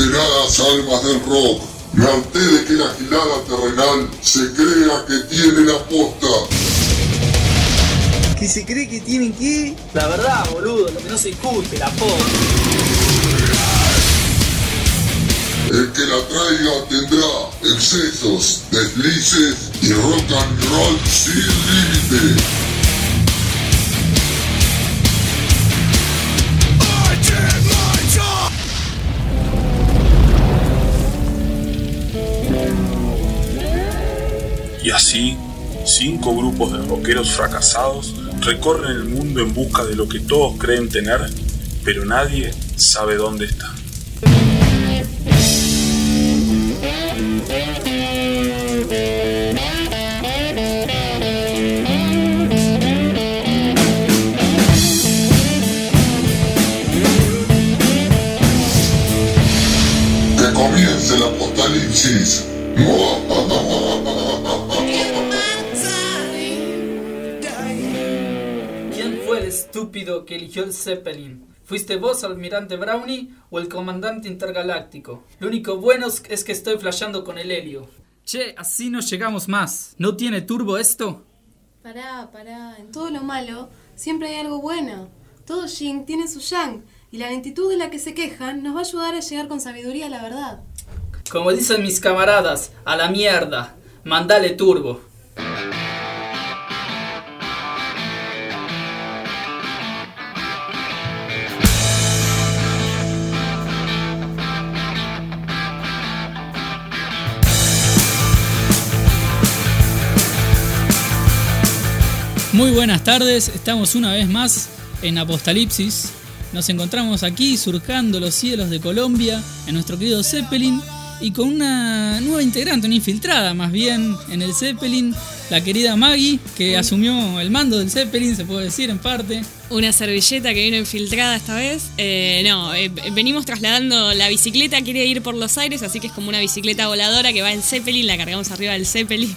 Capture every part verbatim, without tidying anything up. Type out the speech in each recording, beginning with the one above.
Condenadas almas del rock, me harté de que la gilada terrenal se crea que tiene la posta. ¿Que se cree que tienen qué? La verdad, boludo, lo que no se discute, la posta. El que la traiga tendrá excesos, deslices y rock and roll sin límite. Y así, cinco grupos de rockeros fracasados recorren el mundo en busca de lo que todos creen tener, pero nadie sabe dónde está. Que comience el apocalipsis. ¿Quién fue el estúpido que eligió el Zeppelin? ¿Fuiste vos, almirante Brownie, o el comandante intergaláctico? Lo único bueno es que estoy flasheando con el helio. Che, así no llegamos más. ¿No tiene turbo esto? Pará, pará. En todo lo malo siempre hay algo bueno. Todo yin tiene su yang, y la lentitud de la que se quejan nos va a ayudar a llegar con sabiduría a la verdad. Como dicen mis camaradas, a la mierda. Mandale turbo. Muy buenas tardes, estamos una vez más en Apocalipsis. Nos encontramos aquí surcando los cielos de Colombia en nuestro querido Zeppelin y con una nueva integrante, una infiltrada más bien en el Zeppelin, la querida Maggie, que asumió el mando del Zeppelin, se puede decir en parte. Una servilleta que vino infiltrada esta vez. Eh, no, eh, venimos trasladando la bicicleta, quiere ir por los aires, así que es como una bicicleta voladora que va en Zeppelin, la cargamos arriba del Zeppelin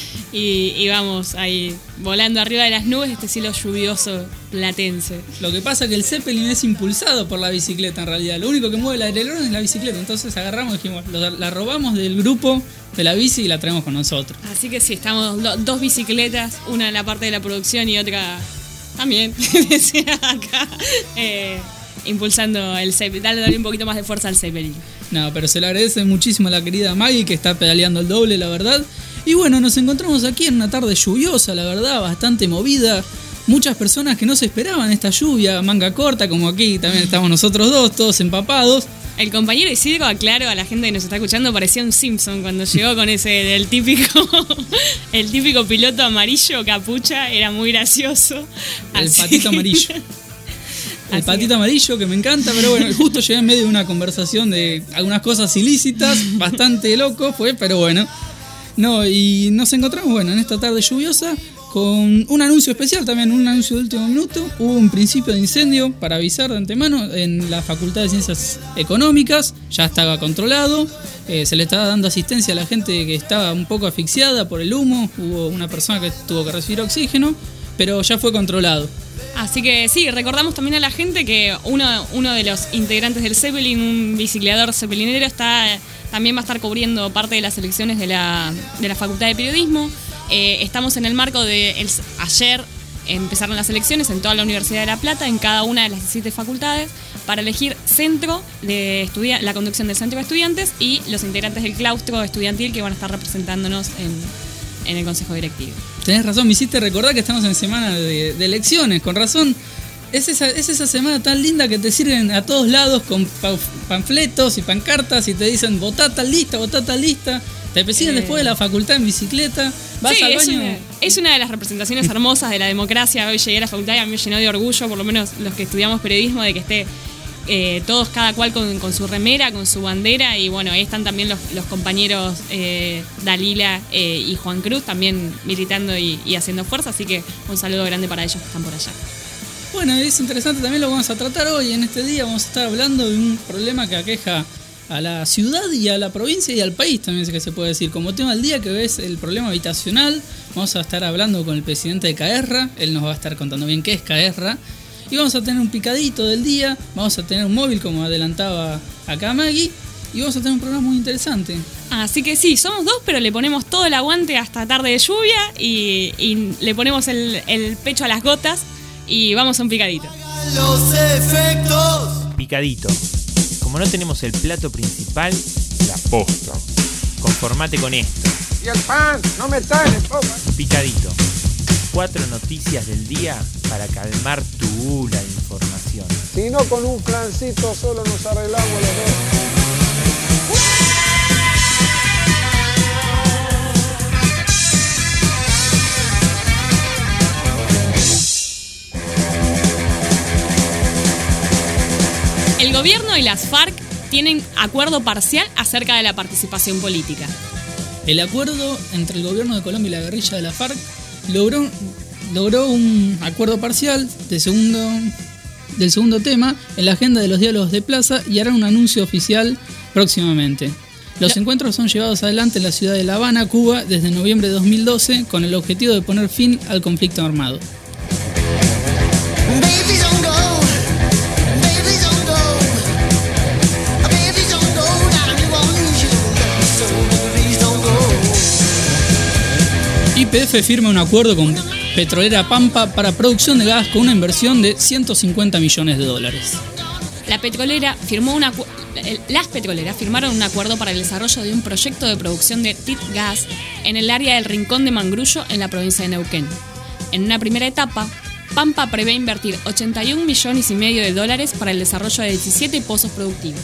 y, y vamos ahí volando arriba de las nubes, este cielo lluvioso platense. Lo que pasa es que el Zeppelin es impulsado por la bicicleta en realidad, lo único que mueve el aileron es la bicicleta, entonces agarramos y dijimos, la robamos del grupo de la bici y la traemos con nosotros. Así que sí, estamos do, dos bicicletas, una en la parte de la producción y otra también, acá, eh, impulsando el Zeppelin, darle un poquito más de fuerza al Zeppelin. No, pero se le agradece muchísimo a la querida Maggie, que está pedaleando el doble, la verdad. Y bueno, nos encontramos aquí en una tarde lluviosa, la verdad, bastante movida. Muchas personas que no se esperaban esta lluvia, manga corta, como aquí también estamos nosotros dos, todos empapados. El compañero Isidro, aclaro a la gente que nos está escuchando, parecía un Simpson cuando llegó con ese, el típico el típico piloto amarillo, capucha, era muy gracioso. El Así patito que... amarillo. El Así patito que... amarillo, que me encanta, pero bueno, justo llegué en medio de una conversación de algunas cosas ilícitas, bastante loco fue, pero bueno. No, y nos encontramos, bueno, en esta tarde lluviosa, con un anuncio especial también, un anuncio de último minuto. Hubo un principio de incendio para avisar de antemano en la Facultad de Ciencias Económicas, ya estaba controlado, eh, se le estaba dando asistencia a la gente que estaba un poco asfixiada por el humo, hubo una persona que tuvo que recibir oxígeno, pero ya fue controlado. Así que sí, recordamos también a la gente que uno, uno de los integrantes del Zeppelin, un bicicleador zeppelinero, está, también va a estar cubriendo parte de las elecciones de la, de la Facultad de Periodismo. Eh, estamos en el marco de el, ayer empezaron las elecciones en toda la Universidad de La Plata, en cada una de las diecisiete facultades, para elegir centro de estudia- la conducción del centro de estudiantes y los integrantes del claustro estudiantil que van a estar representándonos en, en el consejo directivo. Tenés razón, me hiciste recordar que estamos en semana de, de elecciones, con razón. Es esa, es esa semana tan linda que te sirven a todos lados con panfletos y pancartas y te dicen votá tal lista, votá tal lista. Te persiguen eh... después de la facultad en bicicleta, vas sí, al es baño. Una, es una de las representaciones hermosas de la democracia. Hoy llegué a la facultad y a mí me llenó de orgullo, por lo menos los que estudiamos periodismo, de que esté eh, todos, cada cual con, con su remera, con su bandera. Y bueno, ahí están también los, los compañeros eh, Dalila eh, y Juan Cruz también militando y, y haciendo fuerza. Así que un saludo grande para ellos que están por allá. Bueno, es interesante, también lo vamos a tratar hoy. En este día vamos a estar hablando de un problema que aqueja a la ciudad y a la provincia y al país, también es que se puede decir. Como tema del día, que es el problema habitacional, vamos a estar hablando con el presidente de CAERRA. Él nos va a estar contando bien qué es CAERRA. Y vamos a tener un picadito del día, vamos a tener un móvil, como adelantaba acá Maggie. y vamos a tener un programa muy interesante. Así que sí, somos dos, pero le ponemos todo el aguante hasta tarde de lluvia y, y le ponemos el, el pecho a las gotas y vamos a un picadito. Los efectos. Picadito. Como no tenemos el plato principal, la posta. Conformate con esto. Y el pan, no me sale, pobre. Picadito. Cuatro noticias del día para calmar tu gula de información. Si no, con un flancito solo nos arreglamos los dos. El gobierno y las FARC tienen acuerdo parcial acerca de la participación política. El acuerdo entre el gobierno de Colombia y la guerrilla de la FARC logró, logró un acuerdo parcial de segundo, del segundo tema en la agenda de los diálogos de plaza y harán un anuncio oficial próximamente. Los Lo- encuentros son llevados adelante en la ciudad de La Habana, Cuba, desde noviembre de dos mil doce, con el objetivo de poner fin al conflicto armado. Y P F firma un acuerdo con Petrolera Pampa para producción de gas con una inversión de ciento cincuenta millones de dólares. La petrolera firmó una, las petroleras firmaron un acuerdo para el desarrollo de un proyecto de producción de T I T gas en el área del Rincón de Mangrullo, en la provincia de Neuquén. En una primera etapa, Pampa prevé invertir ochenta y un millones y medio de dólares para el desarrollo de diecisiete pozos productivos.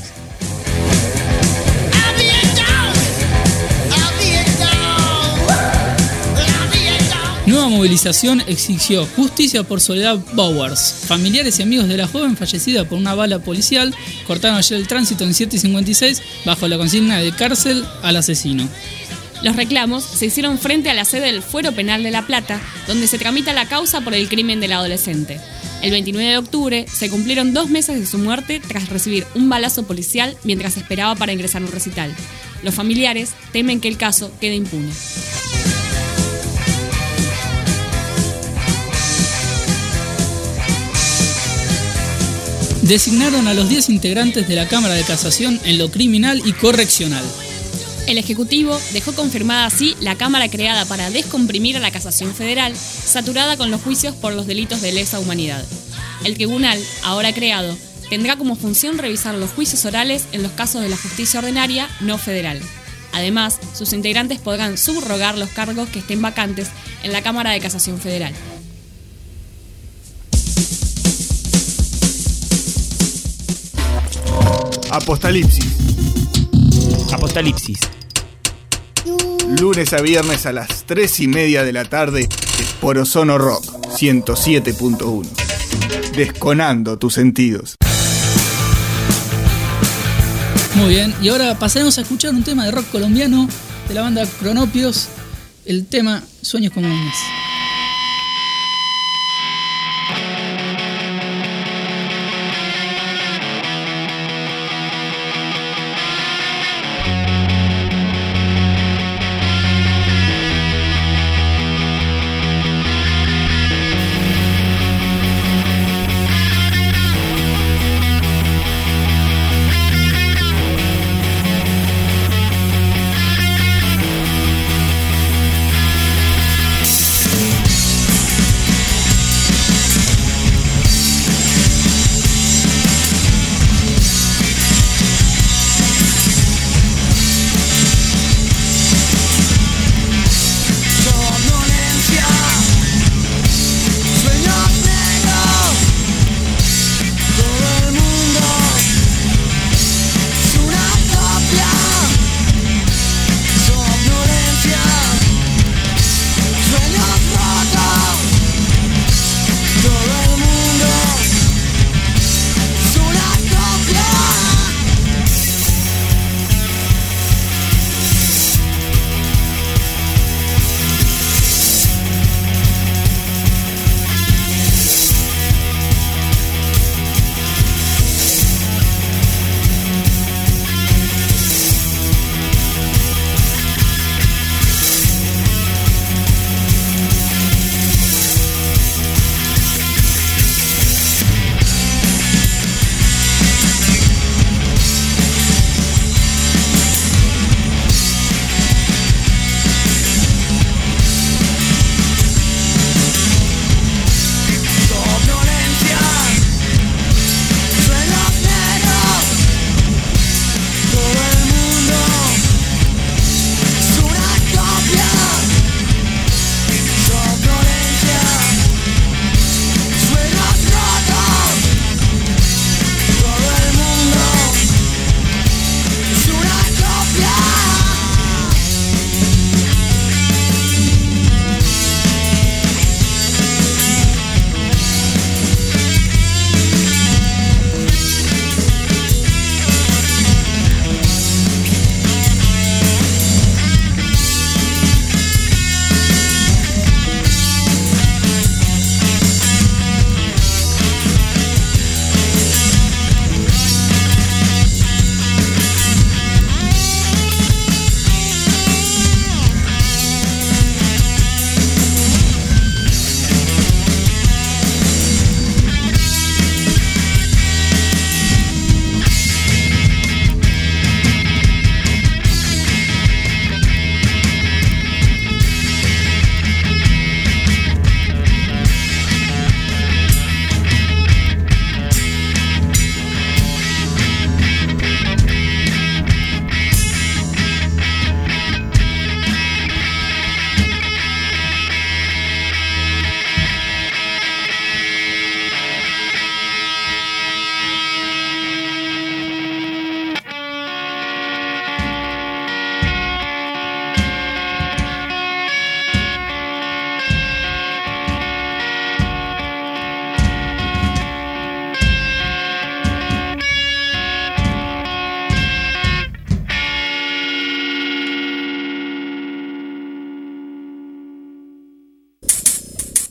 Nueva movilización exigió justicia por Soledad Bowers. Familiares y amigos de la joven fallecida por una bala policial cortaron ayer el tránsito en siete cincuenta y seis bajo la consigna de cárcel al asesino. Los reclamos se hicieron frente a la sede del Fuero Penal de La Plata, donde se tramita la causa por el crimen del adolescente. El veintinueve de octubre se cumplieron dos meses de su muerte tras recibir un balazo policial mientras esperaba para ingresar a un recital. Los familiares temen que el caso quede impune. Designaron a los diez integrantes de la Cámara de Casación en lo criminal y correccional. El Ejecutivo dejó confirmada así la Cámara creada para descomprimir a la Casación Federal, saturada con los juicios por los delitos de lesa humanidad. El tribunal, ahora creado, tendrá como función revisar los juicios orales en los casos de la justicia ordinaria no federal. Además, sus integrantes podrán subrogar los cargos que estén vacantes en la Cámara de Casación Federal. Apocalipsis. Apocalipsis. Lunes a viernes a las tres y media de la tarde por Ozono Rock ciento siete punto uno. Desconando tus sentidos. Muy bien, y ahora pasaremos a escuchar un tema de rock colombiano de la banda Cronopios, el tema Sueños Comunes.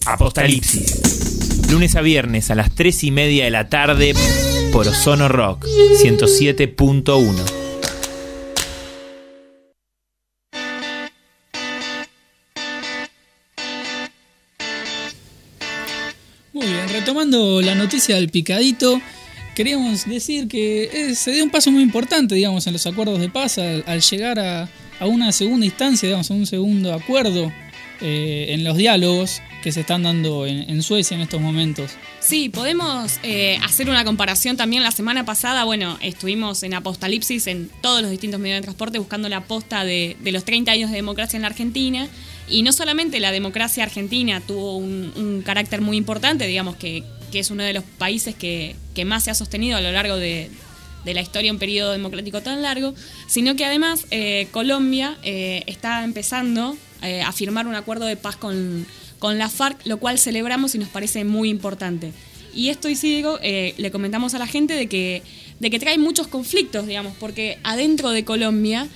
Apocalipsis. Lunes a viernes a las tres y media de la tarde por Ozono Rock ciento siete punto uno. Muy bien, retomando la noticia del picadito, queríamos decir que eh, se dio un paso muy importante, digamos, en los acuerdos de paz al, al llegar a, a una segunda instancia, digamos, a un segundo acuerdo eh, en los diálogos que se están dando en, en Suecia en estos momentos. Sí, podemos eh, hacer una comparación también. La semana pasada, bueno, estuvimos en Apocalipsis en todos los distintos medios de transporte buscando la posta de, de los treinta años de democracia en la Argentina. Y no solamente la democracia argentina tuvo un, un carácter muy importante, digamos que, que es uno de los países que, que más se ha sostenido a lo largo de, de la historia, un periodo democrático tan largo, sino que además eh, Colombia eh, está empezando eh, a firmar un acuerdo de paz con, con la FARC, lo cual celebramos y nos parece muy importante. Y esto, Isidro, eh, le comentamos a la gente de que, de que trae muchos conflictos, digamos, porque adentro de Colombia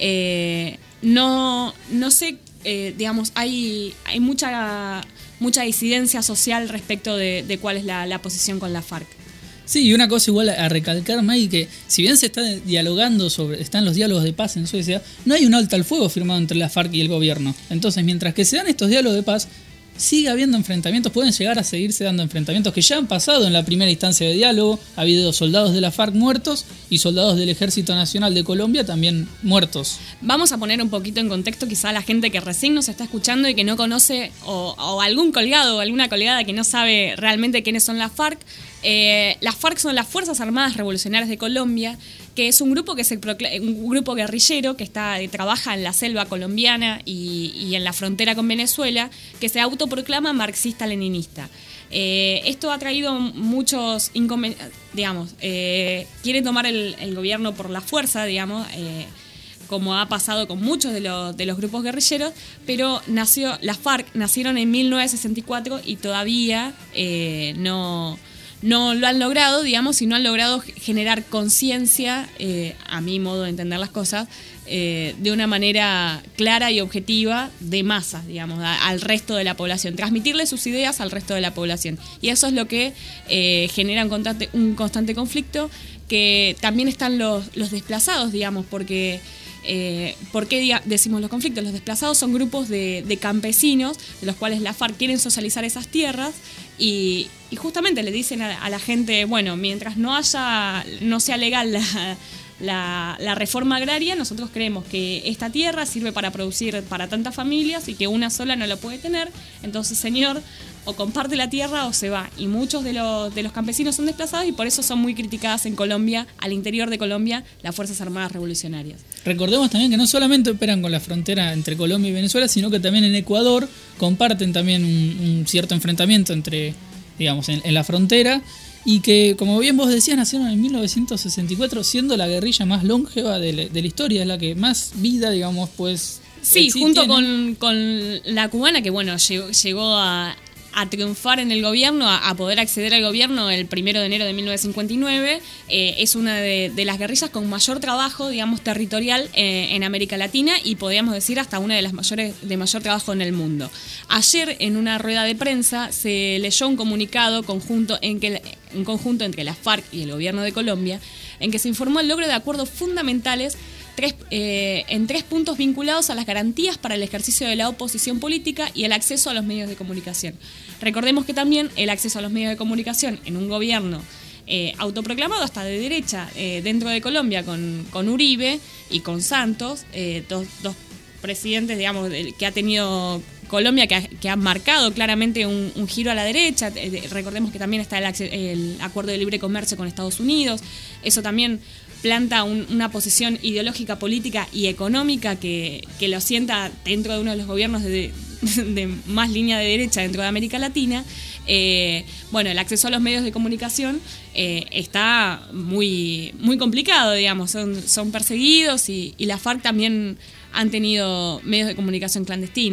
eh, no, no sé... Eh, digamos, hay, hay mucha, mucha disidencia social respecto de, de cuál es la, la posición con la FARC. Sí, y una cosa igual a recalcar, Maggie, que si bien se está dialogando sobre, están los diálogos de paz en Suecia, no hay un alto al fuego firmado entre la FARC y el gobierno. Entonces, mientras que se dan estos diálogos de paz, sigue habiendo enfrentamientos, pueden llegar a seguirse dando enfrentamientos que ya han pasado en la primera instancia de diálogo. Ha habido soldados de la FARC muertos y soldados del Ejército Nacional de Colombia también muertos. Vamos a poner un poquito en contexto quizá a la gente que recién nos está escuchando y que no conoce, o, o algún colgado o alguna colgada que no sabe realmente quiénes son las FARC. Eh, las FARC son las Fuerzas Armadas Revolucionarias de Colombia, que es un grupo que se procl- un grupo guerrillero que está trabaja en la selva colombiana y, y en la frontera con Venezuela, que se autoproclama marxista-leninista. Eh, esto ha traído muchos inconvenientes, digamos, eh, quiere tomar el, el gobierno por la fuerza, digamos, eh, como ha pasado con muchos de los, de los grupos guerrilleros, pero nació, las FARC nacieron en mil novecientos sesenta y cuatro y todavía eh, no... no lo han logrado, digamos, y no han logrado generar conciencia, eh, a mi modo de entender las cosas, eh, de una manera clara y objetiva de masas, digamos, a, al resto de la población, transmitirle sus ideas al resto de la población. Y eso es lo que eh, genera un constante, un constante conflicto, que también están los, los desplazados, digamos, porque... Eh, ¿Por qué decimos los conflictos? Los desplazados son grupos de, de campesinos, de los cuales la FARC quieren socializar esas tierras y, y justamente le dicen a, a la gente, bueno, mientras no haya, no sea legal la, la, la reforma agraria, nosotros creemos que esta tierra sirve para producir para tantas familias y que una sola no lo puede tener, entonces, señor, o comparte la tierra o se va. Y muchos de los, de los campesinos son desplazados y por eso son muy criticadas en Colombia, al interior de Colombia, las Fuerzas Armadas Revolucionarias. Recordemos también que no solamente operan con la frontera entre Colombia y Venezuela, sino que también en Ecuador comparten también un, un cierto enfrentamiento entre, digamos, en, en la frontera, y que, como bien vos decías, nacieron en mil novecientos sesenta y cuatro, siendo la guerrilla más longeva de la, de la historia, es la que más vida, digamos, pues... Sí, junto con, con la cubana, que bueno, llegó, llegó a... a triunfar en el gobierno, a, a poder acceder al gobierno el primero de enero de mil novecientos cincuenta y nueve. Eh, es una de, de las guerrillas con mayor trabajo, digamos, territorial eh, en América Latina y podríamos decir hasta una de las mayores de mayor trabajo en el mundo. Ayer, en una rueda de prensa, se leyó un comunicado conjunto en que, un conjunto entre la FARC y el gobierno de Colombia, en que se informó el logro de acuerdos fundamentales Tres, eh, en tres puntos vinculados a las garantías para el ejercicio de la oposición política y el acceso a los medios de comunicación. Recordemos que también el acceso a los medios de comunicación en un gobierno eh, autoproclamado hasta de derecha eh, dentro de Colombia con, con Uribe y con Santos, eh, dos, dos presidentes, digamos, que ha tenido Colombia, que, ha, que han marcado claramente un, un giro a la derecha. Eh, recordemos que también está el, el acuerdo de libre comercio con Estados Unidos. Eso también planta un, una posición ideológica, política y económica que, que lo sienta dentro de uno de los gobiernos de, de, de más línea de derecha dentro de América Latina. Eh, bueno, el acceso a los medios de comunicación eh, está muy, muy complicado, digamos, son, son perseguidos y, y la FARC también han tenido medios de comunicación clandestinos.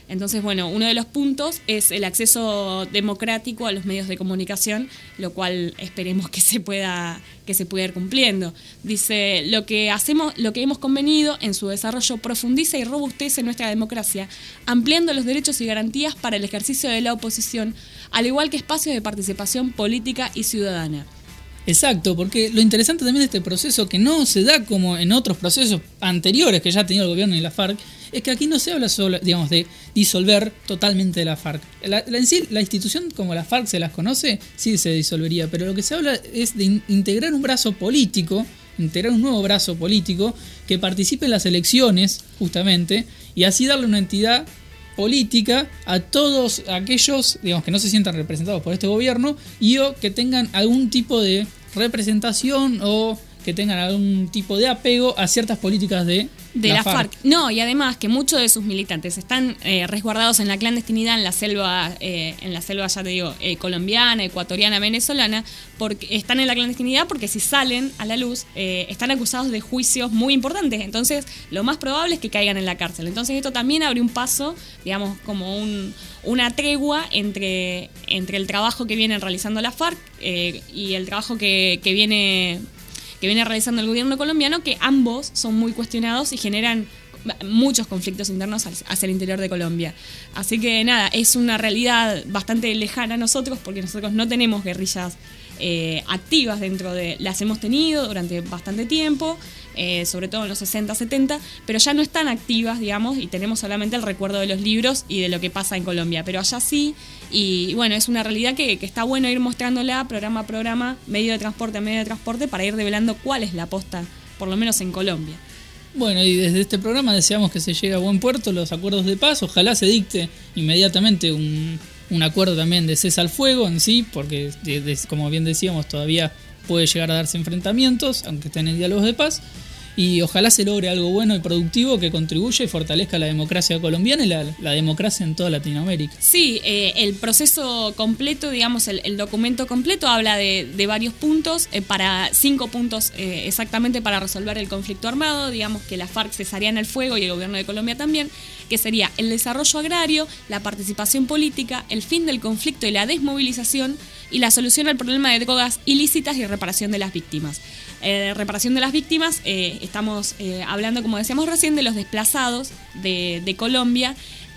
Entonces, bueno, uno de los puntos es el acceso democrático a los medios de comunicación, lo cual esperemos que se pueda que se pueda ir cumpliendo. Dice, lo que hacemos, lo que hemos convenido en su desarrollo profundiza y robustece nuestra democracia, ampliando los derechos y garantías para el ejercicio de la oposición, al igual que espacios de participación política y ciudadana. Exacto, porque lo interesante también de este proceso, que no se da como en otros procesos anteriores que ya ha tenido el gobierno y la FARC, es que aquí no se habla solo, digamos, de disolver totalmente la FARC. La, la, en sí, la institución como la FARC se las conoce, sí se disolvería, pero lo que se habla es de in, integrar un brazo político, integrar un nuevo brazo político que participe en las elecciones, justamente, y así darle una entidad política a todos aquellos, digamos, que no se sientan representados por este gobierno y o que tengan algún tipo de representación o que tengan algún tipo de apego a ciertas políticas de, de la, la FARC. FARC. No, y además que muchos de sus militantes están eh, resguardados en la clandestinidad en la selva, eh, en la selva, ya te digo, eh, colombiana, ecuatoriana, venezolana, porque están en la clandestinidad porque si salen a la luz eh, están acusados de juicios muy importantes. Entonces, lo más probable es que caigan en la cárcel. Entonces, esto también abre un paso, digamos, como un, una tregua entre, entre el trabajo que vienen realizando la FARC eh, y el trabajo que, que viene... que viene realizando el gobierno colombiano, que ambos son muy cuestionados y generan muchos conflictos internos hacia el interior de Colombia. Así que nada, es una realidad bastante lejana a nosotros, porque nosotros no tenemos guerrillas eh, activas dentro de... Las hemos tenido durante bastante tiempo, eh, sobre todo en los sesenta, setenta, pero ya no están activas, digamos, y tenemos solamente el recuerdo de los libros y de lo que pasa en Colombia. Pero allá sí, y bueno, es una realidad que, que está bueno ir mostrándola programa a programa, medio de transporte a medio de transporte, para ir revelando cuál es la posta, por lo menos en Colombia. Bueno, y desde este programa deseamos que se llegue a buen puerto los acuerdos de paz. Ojalá se dicte inmediatamente un, un acuerdo también de cese al fuego en sí, porque de, de, como bien decíamos, todavía puede llegar a darse enfrentamientos, aunque estén en diálogos de paz. Y ojalá se logre algo bueno y productivo que contribuya y fortalezca la democracia colombiana y la, la democracia en toda Latinoamérica. Sí, eh, el proceso completo, digamos, el, el documento completo habla de, de varios puntos, eh, para cinco puntos eh, exactamente para resolver el conflicto armado, digamos que la FARC cesarían el fuego y el gobierno de Colombia también, que sería el desarrollo agrario, la participación política, el fin del conflicto y la desmovilización y la solución al problema de drogas ilícitas y reparación de las víctimas. Eh, reparación de las víctimas, eh, estamos eh, hablando, como decíamos recién, de los desplazados de, de Colombia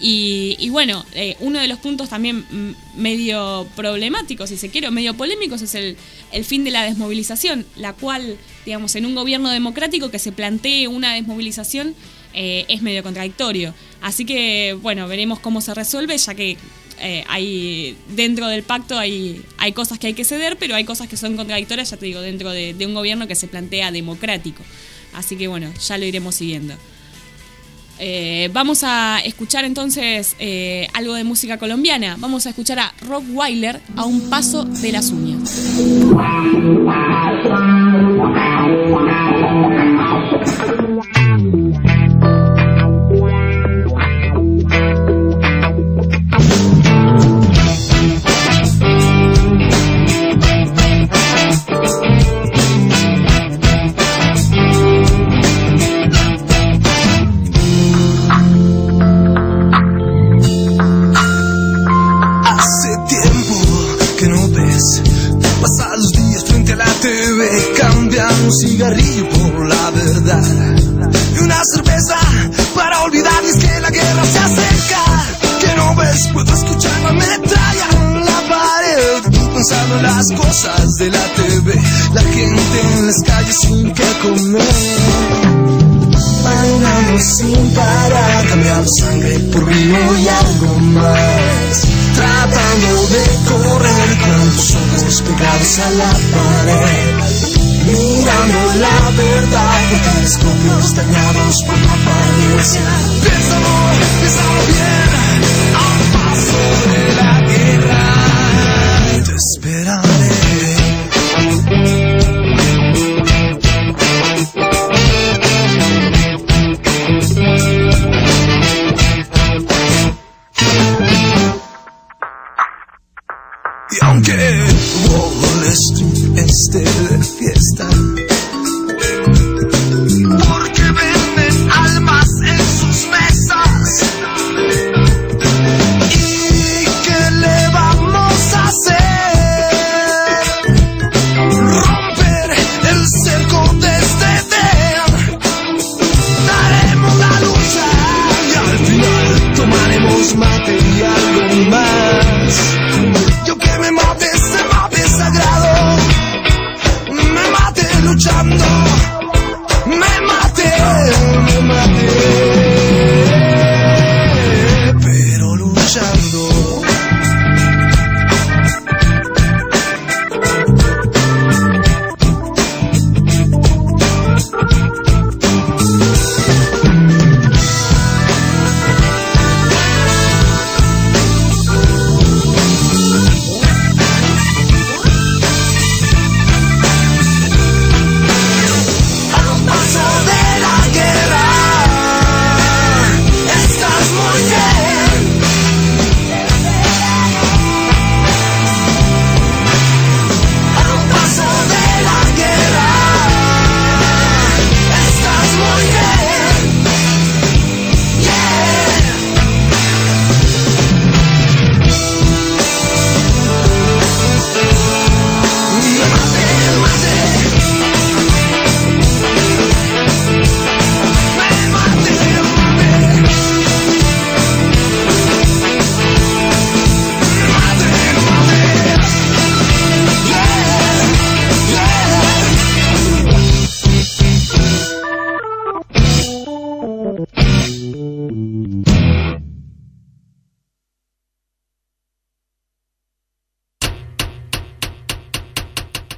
y, y bueno, eh, uno de los puntos también m- medio problemáticos, si se quiere, o medio polémicos, es el, el fin de la desmovilización, la cual, digamos, en un gobierno democrático que se plantee una desmovilización eh, es medio contradictorio. Así que, bueno, veremos cómo se resuelve, ya que Eh, hay dentro del pacto hay, hay cosas que hay que ceder, pero hay cosas que son contradictorias, ya te digo, dentro de, de un gobierno que se plantea democrático. Así que bueno, ya lo iremos siguiendo. Eh, vamos a escuchar entonces eh, algo de música colombiana. Vamos a escuchar a Rottweiler, A un paso de las uñas. Un cigarrillo por la verdad y una cerveza para olvidar. Y es que la guerra se acerca, que no ves, puedo escuchar la metralla en la pared. Tú pensando en las cosas de la T V, la gente en las calles sin que comer, bailando sin parar, cambiando sangre por vino y algo más, tratando de correr con tus ojos pegados a la pared, mirando la verdad por telescopios dañados por la apariencia. Piénsalo, piénsalo bien, a un paso de la guerra te esperaré. Y aunque Wall Street esté de fiesta, porque venden almas en sus mesas,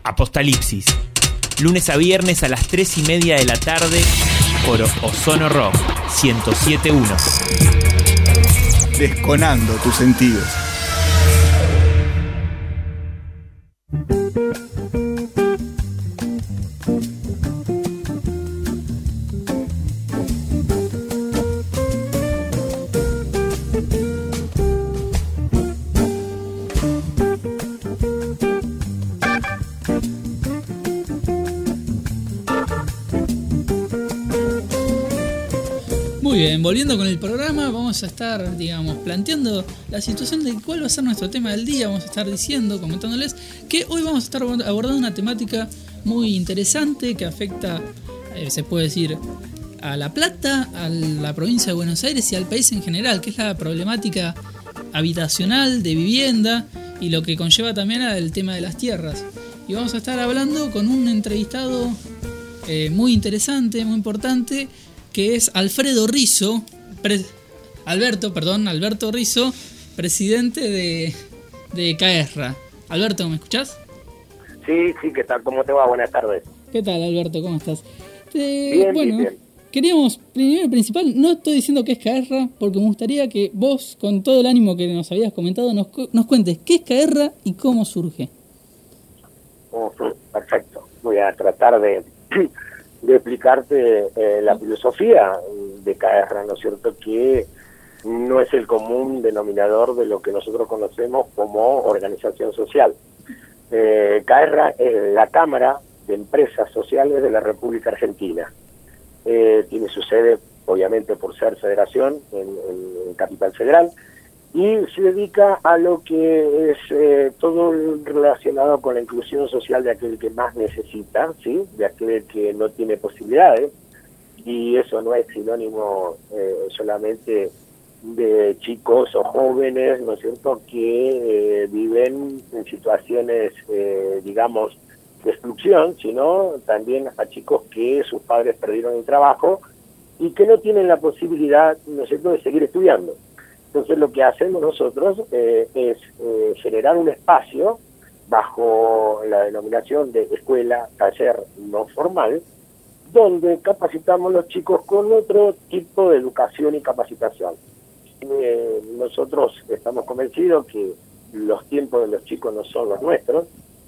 Apostalipsis. Lunes a viernes a las tres y media de la tarde por Ozono Rock ciento siete punto uno. Desconando tus sentidos. Muy bien, volviendo con el programa, vamos a estar, digamos, planteando la situación de cuál va a ser nuestro tema del día. Vamos a estar diciendo, comentándoles que hoy vamos a estar abordando una temática muy interesante que afecta, eh, se puede decir, a La Plata, a la provincia de Buenos Aires y al país en general, que es la problemática habitacional, de vivienda y lo que conlleva también al tema de las tierras. Y vamos a estar hablando con un entrevistado eh, muy interesante, muy importante, que es Alfredo Rizzo, pre- Alberto, perdón, Alberto Rizzo, presidente de, de CAERRA. Alberto, ¿me escuchás? Sí, sí, ¿qué tal? ¿Cómo te va? Buenas tardes. ¿Qué tal, Alberto? ¿Cómo estás? Eh, Bien, bueno, bien, bien. Queríamos, primero y principal, no estoy diciendo que es CAERRA, porque me gustaría que vos, con todo el ánimo que nos habías comentado, nos, nos cuentes qué es CAERRA y cómo surge. Oh, perfecto. Voy a tratar de... de explicarte eh, la filosofía de CAERRA, ¿no es cierto?, que no es el común denominador de lo que nosotros conocemos como organización social. Eh, CAERRA es la Cámara de Empresas Sociales de la República Argentina. Eh, tiene su sede, obviamente, por ser federación, en, en, en Capital Federal, y se dedica a lo que es eh, todo relacionado con la inclusión social de aquel que más necesita, ¿sí? De aquel que no tiene posibilidades, y eso no es sinónimo eh, solamente de chicos o jóvenes, ¿no es cierto?, que eh, viven en situaciones, eh, digamos, de exclusión, sino también a chicos que sus padres perdieron el trabajo y que no tienen la posibilidad, ¿no es cierto?, de seguir estudiando. Entonces lo que hacemos nosotros eh, es eh, generar un espacio bajo la denominación de escuela, taller no formal, donde capacitamos a los chicos con otro tipo de educación y capacitación. Eh, nosotros estamos convencidos que los tiempos de los chicos no son los nuestros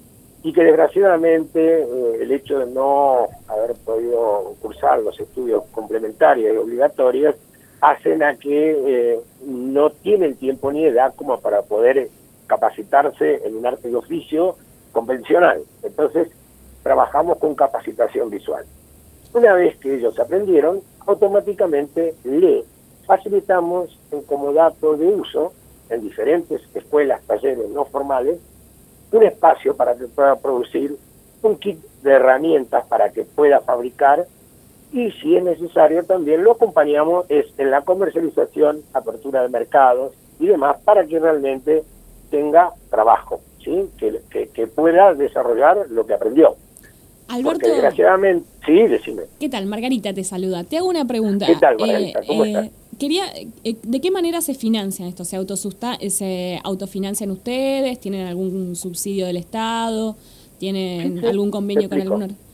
y que desgraciadamente eh, el hecho de no haber podido cursar los estudios complementarios y obligatorios hacen a que eh, no tienen tiempo ni edad como para poder capacitarse en un arte de oficio convencional. Entonces, trabajamos con capacitación visual. Una vez que ellos aprendieron, automáticamente le facilitamos en comodato de uso en diferentes escuelas, talleres no formales, un espacio para que pueda producir un kit de herramientas para que pueda fabricar, y si es necesario también lo acompañamos es en la comercialización, apertura de mercados y demás, para que realmente tenga trabajo, ¿sí? Que, que, que pueda desarrollar lo que aprendió. Alberto, porque desgraciadamente, sí, decime. ¿Qué tal? Margarita te saluda. Te hago una pregunta. ¿Qué tal, Margarita? Eh, ¿Cómo eh, estás? Quería, eh, ¿de qué manera se financian esto? ¿Se, autosusta ¿Se autofinancian ustedes? ¿Tienen algún subsidio del Estado? ¿Tienen Sí, sí, algún convenio te con explico. alguna?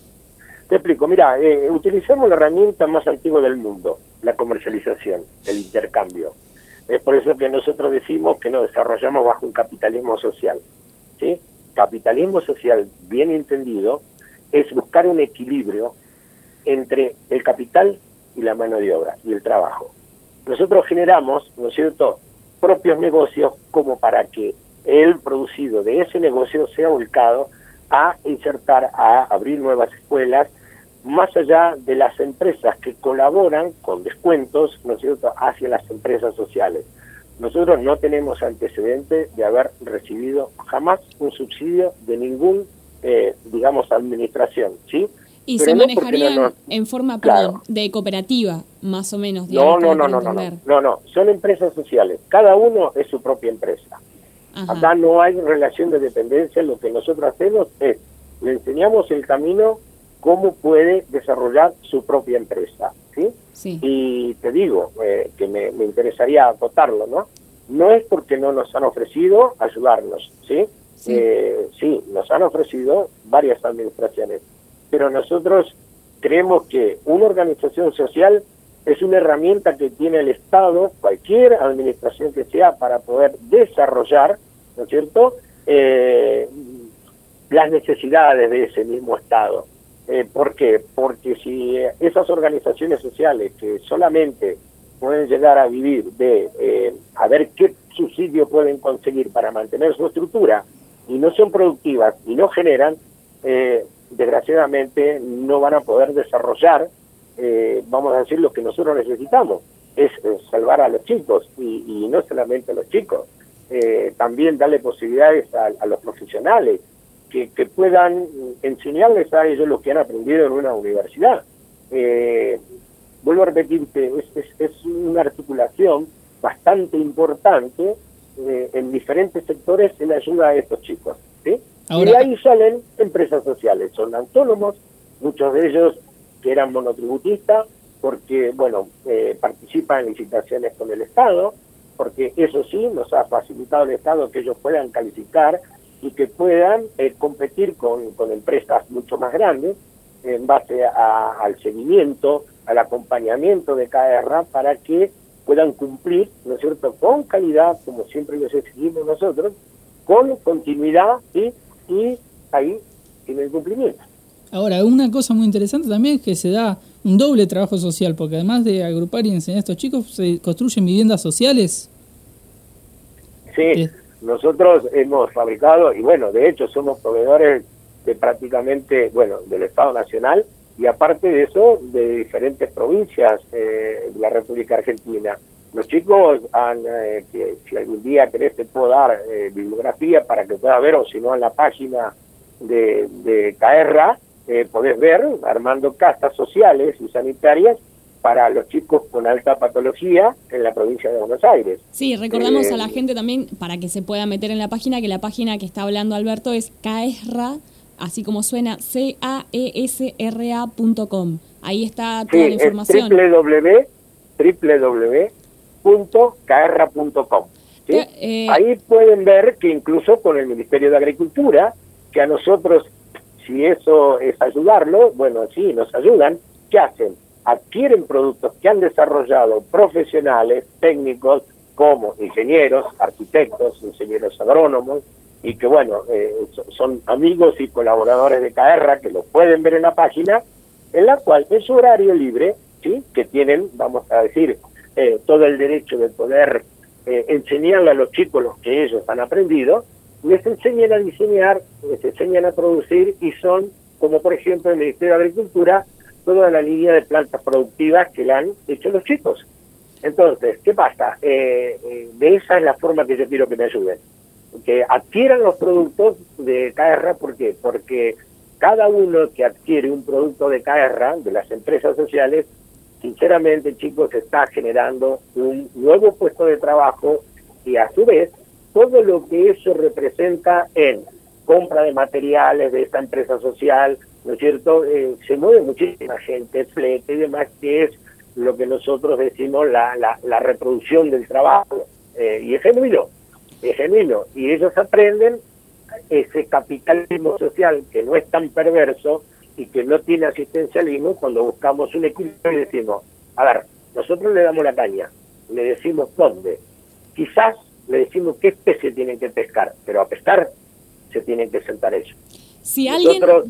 Te explico, mira, eh, utilizamos la herramienta más antigua del mundo, la comercialización, el intercambio. Es por eso que nosotros decimos que nos desarrollamos bajo un capitalismo social, ¿sí? Capitalismo social, bien entendido, es buscar un equilibrio entre el capital y la mano de obra y el trabajo. Nosotros generamos, ¿no es cierto?, propios negocios como para que el producido de ese negocio sea volcado a insertar, a abrir nuevas escuelas, más allá de las empresas que colaboran con descuentos, ¿no es cierto?, hacia las empresas sociales. Nosotros no tenemos antecedente de haber recibido jamás un subsidio de ningún, eh, digamos, administración, ¿sí? Y Pero se no manejarían porque no, no, en forma, claro. perdón, de cooperativa, más o menos. No, digamos, no, como no, para no, no, no, entender. no, no, son empresas sociales. Cada uno es su propia empresa. Ajá. Acá no hay relación de dependencia. Lo que nosotros hacemos es, le enseñamos el camino, cómo puede desarrollar su propia empresa, ¿sí? Sí. Y te digo, eh, que me, me interesaría acotarlo, ¿no? No es porque no nos han ofrecido ayudarnos, ¿sí? Sí. Eh, sí, nos han ofrecido varias administraciones, pero nosotros creemos que una organización social es una herramienta que tiene el Estado, cualquier administración que sea, para poder desarrollar, ¿no es cierto?, eh, las necesidades de ese mismo Estado. Eh, ¿Por qué? Porque si esas organizaciones sociales que solamente pueden llegar a vivir de eh, a ver qué subsidio pueden conseguir para mantener su estructura y no son productivas y no generan, eh, desgraciadamente no van a poder desarrollar, eh, vamos a decir, lo que nosotros necesitamos, es, es salvar a los chicos y, y no solamente a los chicos, eh, también darle posibilidades a, a los profesionales que, que puedan enseñarles a ellos lo que han aprendido en una universidad. Eh, vuelvo a repetirte, es, es, es una articulación bastante importante eh, en diferentes sectores en ayuda a estos chicos, ¿sí? Ahora, y de ahí salen empresas sociales, son autónomos, muchos de ellos que eran monotributistas, porque, bueno, eh, participan en licitaciones con el Estado, porque eso sí nos ha facilitado el Estado que ellos puedan calificar y que puedan eh, competir con, con empresas mucho más grandes en base a, al seguimiento, al acompañamiento de C A E R R A para que puedan cumplir, ¿no es cierto?, con calidad, como siempre les exigimos nosotros, con continuidad, ¿sí?, y ahí tiene el cumplimiento. Ahora, una cosa muy interesante también es que se da un doble trabajo social, porque además de agrupar y enseñar a estos chicos, se construyen viviendas sociales. Sí, ¿Qué? Nosotros hemos fabricado, y bueno, de hecho somos proveedores de prácticamente, bueno, del Estado Nacional, y aparte de eso, de diferentes provincias eh, de la República Argentina. Los chicos han, eh, que si algún día querés te puedo dar eh, bibliografía para que puedas ver, o si no en la página de, de C A E R R A, eh, podés ver armando casas sociales y sanitarias para los chicos con alta patología en la provincia de Buenos Aires. Sí, recordamos eh, a la gente también, para que se pueda meter en la página, que la página que está hablando Alberto es C A E S R A, así como suena, C A E S R A punto com. Ahí está toda sí, la información. Es w w w punto c a e r r a punto com. ¿Sí? Eh, Ahí pueden ver que incluso con el Ministerio de Agricultura, que a nosotros, si eso es ayudarlo, bueno, sí, nos ayudan. ¿Qué hacen? Adquieren productos que han desarrollado profesionales, técnicos, como ingenieros, arquitectos, ingenieros agrónomos, y que, bueno, eh, son amigos y colaboradores de C A E R R A, que lo pueden ver en la página, en la cual en su horario libre, ¿sí?, que tienen, vamos a decir, eh, todo el derecho de poder eh, enseñarle a los chicos lo que ellos han aprendido, les enseñan a diseñar, les enseñan a producir, y son, como por ejemplo el Ministerio de Agricultura, toda la línea de plantas productivas que le han hecho los chicos. Entonces, ¿qué pasa? Eh, eh, de esa es la forma que yo quiero que me ayuden. Que adquieran los productos de C A E R R A, ¿por qué? Porque cada uno que adquiere un producto de C A E R R A, de las empresas sociales, sinceramente, chicos, está generando un nuevo puesto de trabajo, y a su vez, todo lo que eso representa en compra de materiales de esta empresa social, ¿no es cierto? Eh, se mueve muchísima gente, flete y demás, que es lo que nosotros decimos la, la, la reproducción del trabajo. Eh, y es genuino, es genuino. Y ellos aprenden ese capitalismo social que no es tan perverso y que no tiene asistencialismo, cuando buscamos un equilibrio y decimos, a ver, nosotros le damos la caña, le decimos dónde, quizás le decimos qué especie tienen que pescar, pero a pescar se tienen que sentar ellos. Si alguien... Nosotros,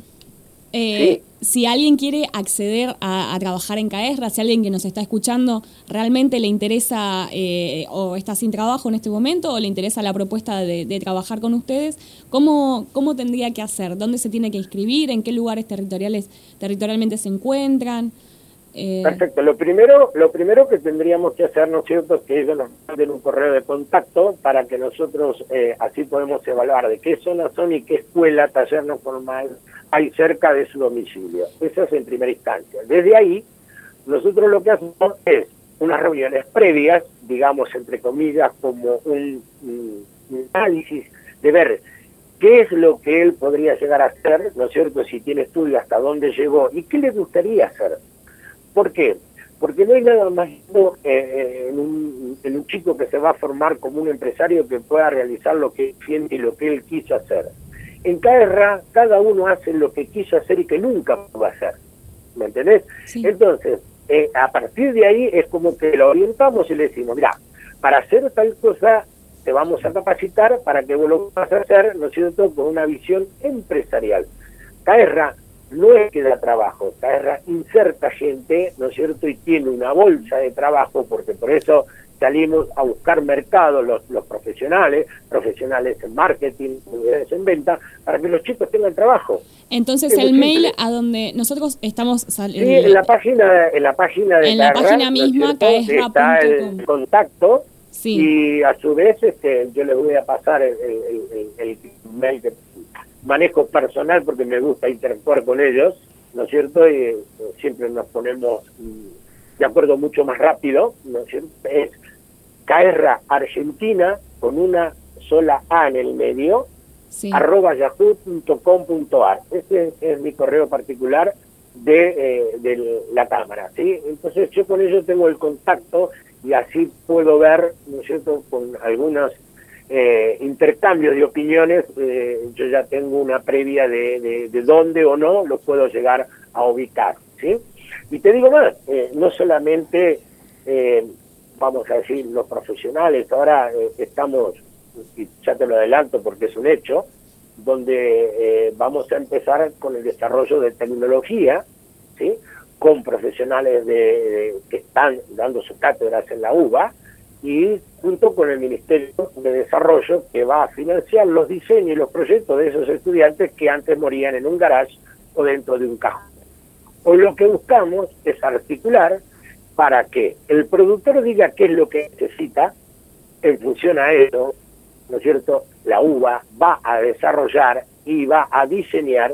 Eh, sí. Si alguien quiere acceder a, a trabajar en C A E S R A, si alguien que nos está escuchando realmente le interesa eh, o está sin trabajo en este momento, o le interesa la propuesta de, de trabajar con ustedes, ¿cómo, ¿cómo tendría que hacer? ¿Dónde se tiene que inscribir? ¿En qué lugares territoriales territorialmente se encuentran? Eh... Perfecto. Lo primero, lo primero que tendríamos que hacer, ¿no es cierto?, es que ellos nos manden un correo de contacto para que nosotros eh, así podemos evaluar de qué zona son y qué escuela, taller no formal hay cerca de su domicilio. Eso es en primera instancia. Desde ahí, nosotros lo que hacemos es unas reuniones previas, digamos, entre comillas, como un, un, un análisis de ver qué es lo que él podría llegar a hacer, ¿no es cierto?, si tiene estudio, hasta dónde llegó y qué le gustaría hacer. ¿Por qué? Porque no hay nada más lindo eh, en, un, en un chico que se va a formar como un empresario que pueda realizar lo que él siente y lo que él quiso hacer. En K R A cada uno hace lo que quiso hacer y que nunca pudo hacer, ¿me entendés? Sí. Entonces, eh, a partir de ahí es como que lo orientamos y le decimos, mira, para hacer tal cosa te vamos a capacitar para que vos lo vas a hacer, ¿no es cierto?, con una visión empresarial. K R A no es que da trabajo, K R A inserta gente, ¿no es cierto?, y tiene una bolsa de trabajo, porque por eso salimos a buscar mercado los, los profesionales, profesionales en marketing, en venta, para que los chicos tengan trabajo. Entonces es el mail a donde nosotros estamos saliendo. Sí, en la página, en la página de en la K R A, página misma, K S R A punto com, está el contacto, sí. Y a su vez este, yo les voy a pasar el, el, el, el mail que manejo personal porque me gusta interactuar con ellos, ¿no es cierto? Y eh, siempre nos ponemos mm, de acuerdo mucho más rápido, ¿no es cierto? Es K R A Argentina con una sola A en el medio, sí. arroba yahoo punto com punto ar. Ese es, es mi correo particular de, eh, de la cámara, ¿sí? Entonces yo con ellos tengo el contacto y así puedo ver, ¿no es cierto?, con algunos eh, intercambios de opiniones, eh, yo ya tengo una previa de, de, de dónde o no los puedo llegar a ubicar, ¿sí? Y te digo más, eh, no solamente, eh, vamos a decir, los profesionales, ahora eh, estamos, y ya te lo adelanto porque es un hecho, donde eh, vamos a empezar con el desarrollo de tecnología, ¿sí?, con profesionales de, de, que están dando sus cátedras en la U B A, y junto con el Ministerio de Desarrollo, que va a financiar los diseños y los proyectos de esos estudiantes que antes morían en un garage o dentro de un cajón. Hoy lo que buscamos es articular para que el productor diga qué es lo que necesita, en función a eso, ¿no es cierto?, la U B A va a desarrollar y va a diseñar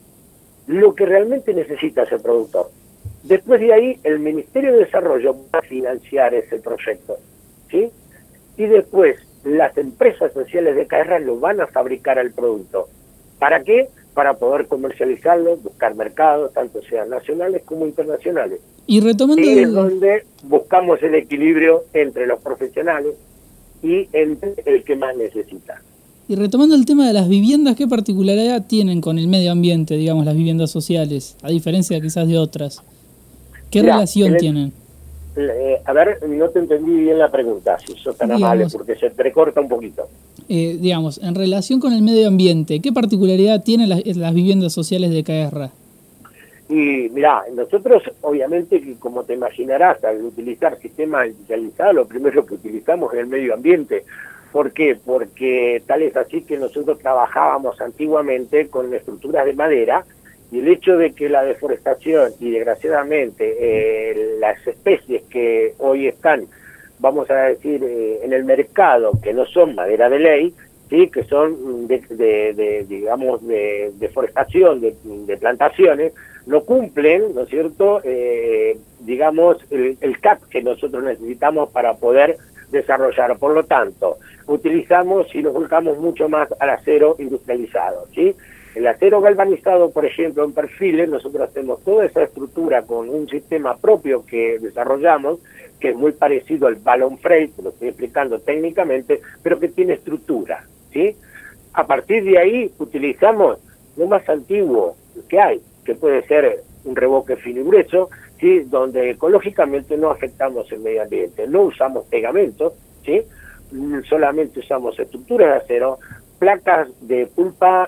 lo que realmente necesita ese productor. Después de ahí, el Ministerio de Desarrollo va a financiar ese proyecto, ¿sí? Y después, las empresas sociales de K R A lo van a fabricar el producto. ¿Para qué? Para poder comercializarlo, buscar mercados, tanto sean nacionales como internacionales. Y retomando... Y es el... donde buscamos el equilibrio entre los profesionales y entre el que más necesita. Y retomando el tema de las viviendas, ¿qué particularidad tienen con el medio ambiente, digamos, las viviendas sociales, a diferencia quizás de otras? ¿Qué Mirá, relación el, tienen? Eh, a ver, no te entendí bien la pregunta, si sos tan digamos, amable, porque se entrecorta un poquito. Eh, digamos, en relación con el medio ambiente, ¿qué particularidad tienen las, las viviendas sociales de K R A? Y mirá, nosotros obviamente, como te imaginarás, al utilizar sistemas digitalizados, lo primero que utilizamos es el medio ambiente. ¿Por qué? Porque tal es así que nosotros trabajábamos antiguamente con estructuras de madera, y el hecho de que la deforestación y desgraciadamente eh, las especies que hoy están, vamos a decir, eh, en el mercado, que no son madera de ley, sí, que son de, de, de digamos, de deforestación, de, de plantaciones, no cumplen, ¿no es cierto?, eh, digamos, el, el C A P que nosotros necesitamos para poder desarrollar. Por lo tanto, utilizamos y nos volcamos mucho más al acero industrializado, ¿sí? El acero galvanizado, por ejemplo, en perfiles, nosotros hacemos toda esa estructura con un sistema propio que desarrollamos, que es muy parecido al balloon frame, que lo estoy explicando técnicamente, pero que tiene estructura, ¿sí? A partir de ahí utilizamos lo más antiguo que hay, que puede ser un revoque fino y grueso, ¿sí?, donde ecológicamente no afectamos el medio ambiente, no usamos pegamentos, ¿sí?, solamente usamos estructuras de acero, placas de pulpa,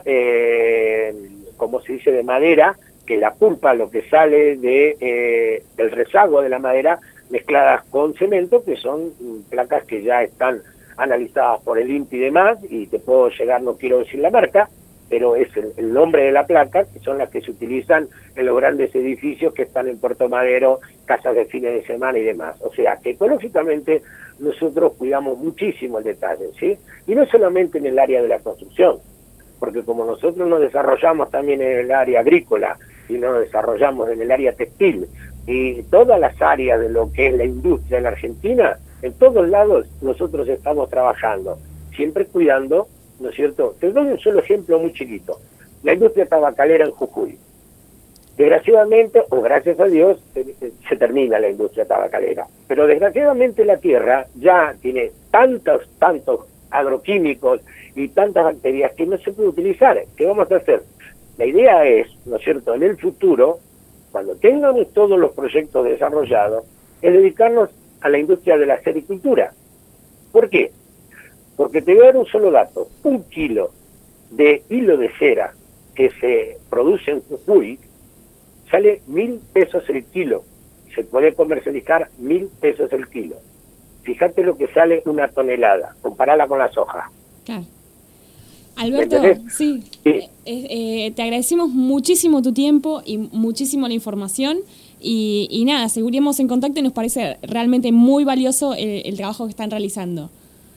eh, como se dice, de madera, que la pulpa, lo que sale de eh, del rezago de la madera, mezcladas con cemento, que son placas que ya están analizadas por el I N P I y demás, y te puedo llegar, no quiero decir la marca, pero es el, el nombre de la placa, que son las que se utilizan en los grandes edificios que están en Puerto Madero, casas de fines de semana y demás. O sea, que ecológicamente nosotros cuidamos muchísimo el detalle, ¿sí? Y no solamente en el área de la construcción, porque como nosotros nos desarrollamos también en el área agrícola y nos desarrollamos en el área textil y todas las áreas de lo que es la industria en la Argentina, en todos lados nosotros estamos trabajando, siempre cuidando, ¿no es cierto? Te doy un solo ejemplo muy chiquito. La industria tabacalera en Jujuy. Desgraciadamente, o gracias a Dios, se termina la industria tabacalera. Pero desgraciadamente la tierra ya tiene tantos, tantos agroquímicos y tantas bacterias que no se puede utilizar. ¿Qué vamos a hacer? La idea es, ¿no es cierto?, en el futuro, cuando tengamos todos los proyectos desarrollados, es dedicarnos a la industria de la sericultura. ¿Por qué? Porque te voy a dar un solo dato. Un kilo de hilo de cera que se produce en Jujuy sale mil pesos el kilo. Se puede comercializar mil pesos el kilo. Fíjate lo que sale una tonelada, comparala con la soja. Claro. Alberto, sí, sí. Eh, eh, te agradecemos muchísimo tu tiempo y muchísimo la información y, y nada, seguiremos en contacto y nos parece realmente muy valioso el, el trabajo que están realizando.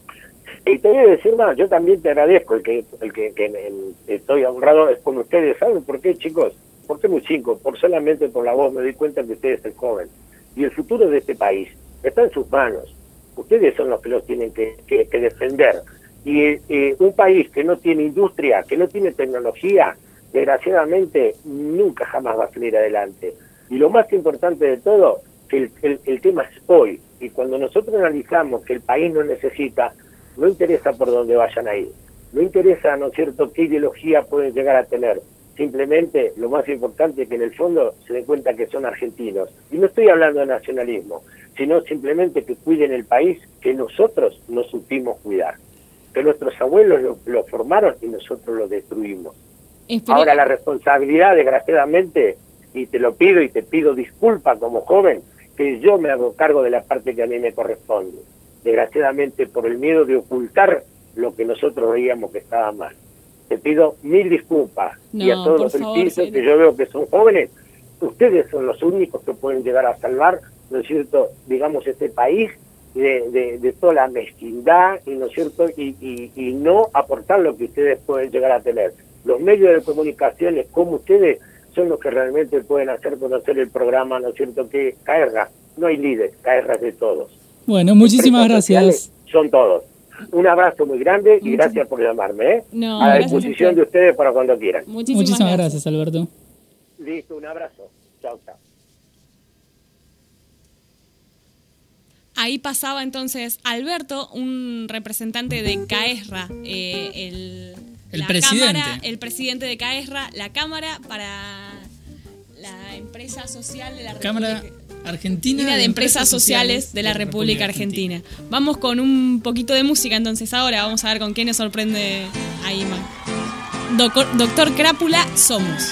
Y te voy a decir más, yo también te agradezco, el que, el que, que el, estoy honrado es con ustedes. ¿Saben por qué, chicos? ¿Por qué muy cinco? Por solamente por la voz me doy cuenta que ustedes son jóvenes. Y el futuro de este país está en sus manos. Ustedes son los que los tienen que, que, que defender. Y eh, un país que no tiene industria, que no tiene tecnología, desgraciadamente nunca jamás va a salir adelante. Y lo más importante de todo, que el, el, el tema es hoy. Y cuando nosotros analizamos que el país nos necesita, no interesa por dónde vayan a ir. No interesa, ¿no es cierto?, qué ideología pueden llegar a tener. Simplemente lo más importante es que en el fondo se den cuenta que son argentinos. Y no estoy hablando de nacionalismo, sino simplemente que cuiden el país que nosotros no supimos cuidar. Que nuestros abuelos lo, lo formaron y nosotros lo destruimos. Espera. Ahora la responsabilidad, desgraciadamente, y te lo pido y te pido disculpa como joven, que yo me hago cargo de la parte que a mí me corresponde. Desgraciadamente por el miedo de ocultar lo que nosotros veíamos que estaba mal. Te pido mil disculpas. No, y a todos los felicito, que yo veo que son jóvenes, ustedes son los únicos que pueden llegar a salvar, ¿no es cierto?, digamos, este país de, de, de toda la mezquindad, y, ¿no es cierto?, y, y, y no aportar lo que ustedes pueden llegar a tener. Los medios de comunicaciones como ustedes son los que realmente pueden hacer conocer el programa, ¿no es cierto?, que CAERRA, no hay líderes, CAERRA es de todos. Bueno, muchísimas gracias. Son todos. Un abrazo muy grande y gracias por llamarme, ¿eh? No, a la disposición de ustedes para cuando quieran. Muchísimas, Muchísimas gracias. gracias, Alberto. Listo, un abrazo. Chao, chao. Ahí pasaba entonces Alberto, un representante de CAERRA, eh, el, el la presidente. Cámara, el presidente de CAERRA, la Cámara para la empresa social de la Cámara República Argentina de, de Empresas Sociales de la República Argentina. Argentina. Vamos con un poquito de música entonces ahora, vamos a ver con qué nos sorprende Aima. Doctor, Doctor Crápula, Somos.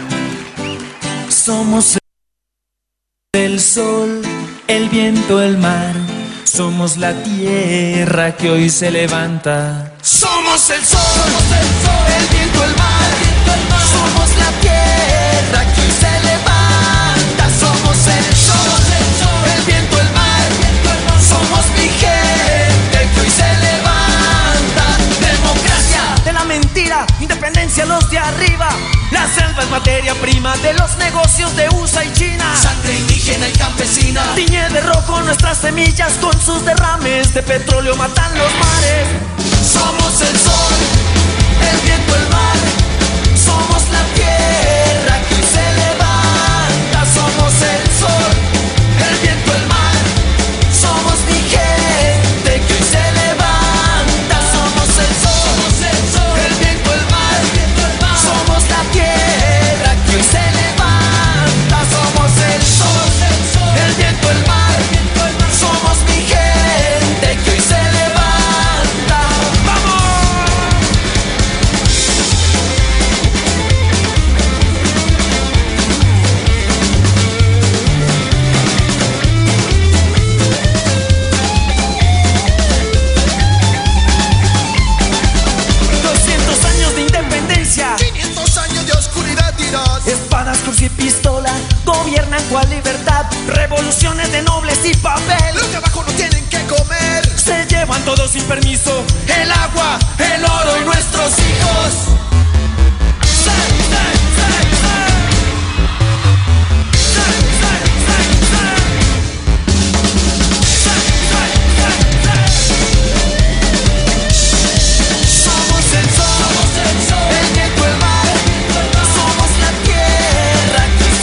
Somos el sol, el viento, el mar. Somos la tierra que hoy se levanta. Somos el sol, somos el, sol, el viento, el mar. El viento, el mar. Somos la tierra que hoy se levanta. Somos el sol, el, sol, el viento, el mar. El viento, el mar. Somos mi gente que hoy se levanta. Democracia de la mentira, independencia los de arriba. La selva es materia prima de los negocios de U S A y China. Sangre indígena y campesina tiñe de rojo nuestras semillas. Con sus derrames de petróleo matan los mares. Somos el sol, el viento, el mar. Somos la tierra que hoy se levanta. Somos el sol, el viento, el mar. Somos mi gente que hoy se levanta. Somos el sol, somos el, sol, el viento, el mar. El viento, el mar. Somos la tierra que hoy se levanta. Somos el sol, el, sol, el viento, el mar. El viento, el mar. Somos mi gente que hoy se levanta. ¡Vamos! doscientos años de independencia, quinientos años de oscuridad dirás. Espadas, cruz y pistola gobiernan cual libertad. Revoluciones de nobles y papel. Los de abajo no tienen que comer. Se llevan todos sin permiso el agua, el oro y nuestros hijos. ¡Sí, sí, sí, Somos el sol, somos el, sol, el viento, el mar. Somos la tierra que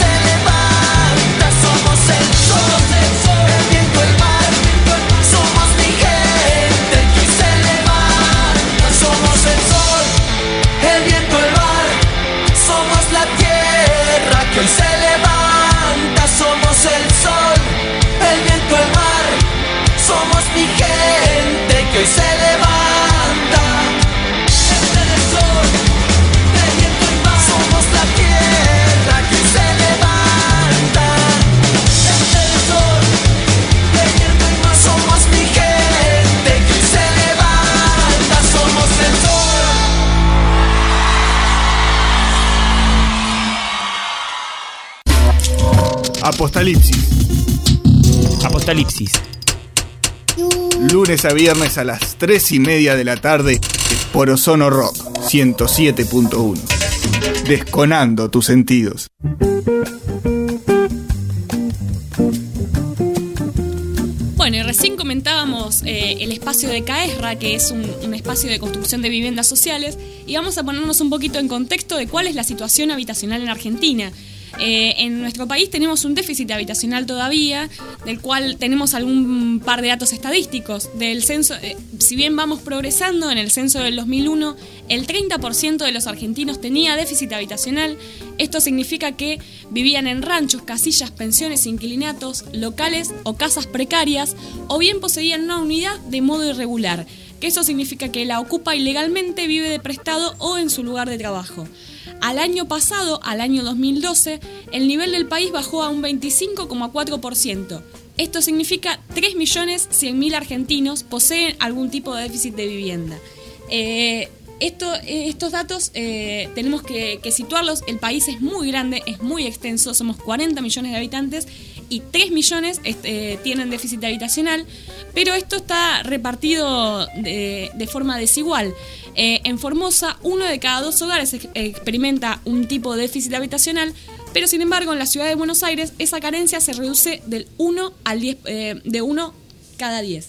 Apocalipsis. Apocalipsis. Lunes a viernes a las tres y media de la tarde por Ozono Rock ciento siete punto uno. Desconando tus sentidos. Bueno, y recién comentábamos eh, el espacio de CAESRA, que es un, un espacio de construcción de viviendas sociales, y vamos a ponernos un poquito en contexto de cuál es la situación habitacional en Argentina. Eh, en nuestro país tenemos un déficit habitacional todavía, del cual tenemos algún par de datos estadísticos. Del censo, eh, si bien vamos progresando, en el censo del dos mil uno, el treinta por ciento de los argentinos tenía déficit habitacional. Esto significa que vivían en ranchos, casillas, pensiones, inquilinatos, locales o casas precarias, o bien poseían una unidad de modo irregular, que eso significa que la ocupa ilegalmente, vive de prestado o en su lugar de trabajo. Al año pasado, al año dos mil doce, el nivel del país bajó a un veinticinco coma cuatro por ciento. Esto significa tres millones cien mil argentinos poseen algún tipo de déficit de vivienda. Eh, esto, estos datos eh, tenemos que, que situarlos. El país es muy grande, es muy extenso, somos cuarenta millones de habitantes y tres millones eh, tienen déficit habitacional, pero esto está repartido de, de forma desigual. Eh, en Formosa, uno de cada dos hogares ex- experimenta un tipo de déficit habitacional, pero sin embargo en la ciudad de Buenos Aires esa carencia se reduce del uno al diez, eh, de uno cada diez.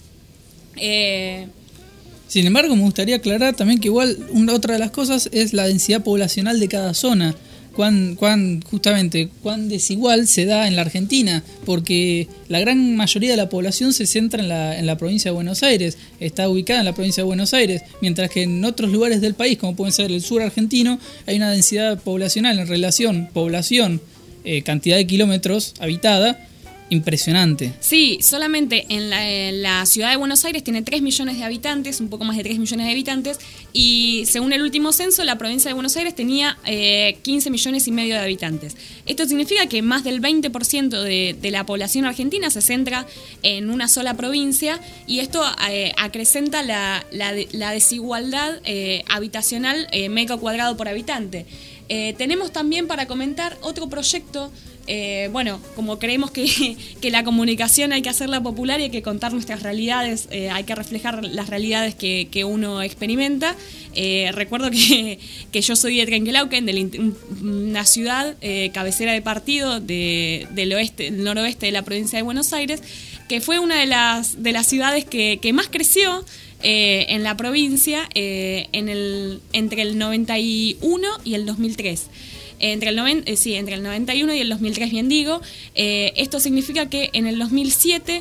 Eh, Sin embargo, me gustaría aclarar también que igual una otra de las cosas es la densidad poblacional de cada zona. Cuán, cuán, justamente, cuán desigual se da en la Argentina, porque la gran mayoría de la población se centra en la, en la provincia de Buenos Aires, está ubicada en la provincia de Buenos Aires, mientras que en otros lugares del país, como pueden ser el sur argentino, hay una densidad poblacional en relación población, eh, cantidad de kilómetros habitada, impresionante. Sí, solamente en la, en la ciudad de Buenos Aires tiene tres millones de habitantes, un poco más de tres millones de habitantes, y según el último censo, la provincia de Buenos Aires tenía eh, quince millones y medio de habitantes. Esto significa que más del veinte por ciento de, de la población argentina se centra en una sola provincia, y esto eh, acrecenta la, la, la desigualdad eh, habitacional eh, metro cuadrado por habitante. Eh, tenemos también para comentar otro proyecto. Eh, bueno, como creemos que, que la comunicación hay que hacerla popular y hay que contar nuestras realidades, eh, hay que reflejar las realidades que, que uno experimenta. Eh, recuerdo que, que yo soy de Trenquelauquen, de una ciudad eh, cabecera de partido de, del oeste, del noroeste de la provincia de Buenos Aires, que fue una de las, de las ciudades que, que más creció eh, en la provincia eh, en el, entre el noventa y uno y el dos mil tres. Entre el, noventa, eh, sí, entre el noventa y uno y el dos mil tres, bien digo. Eh, esto significa que en el dos mil siete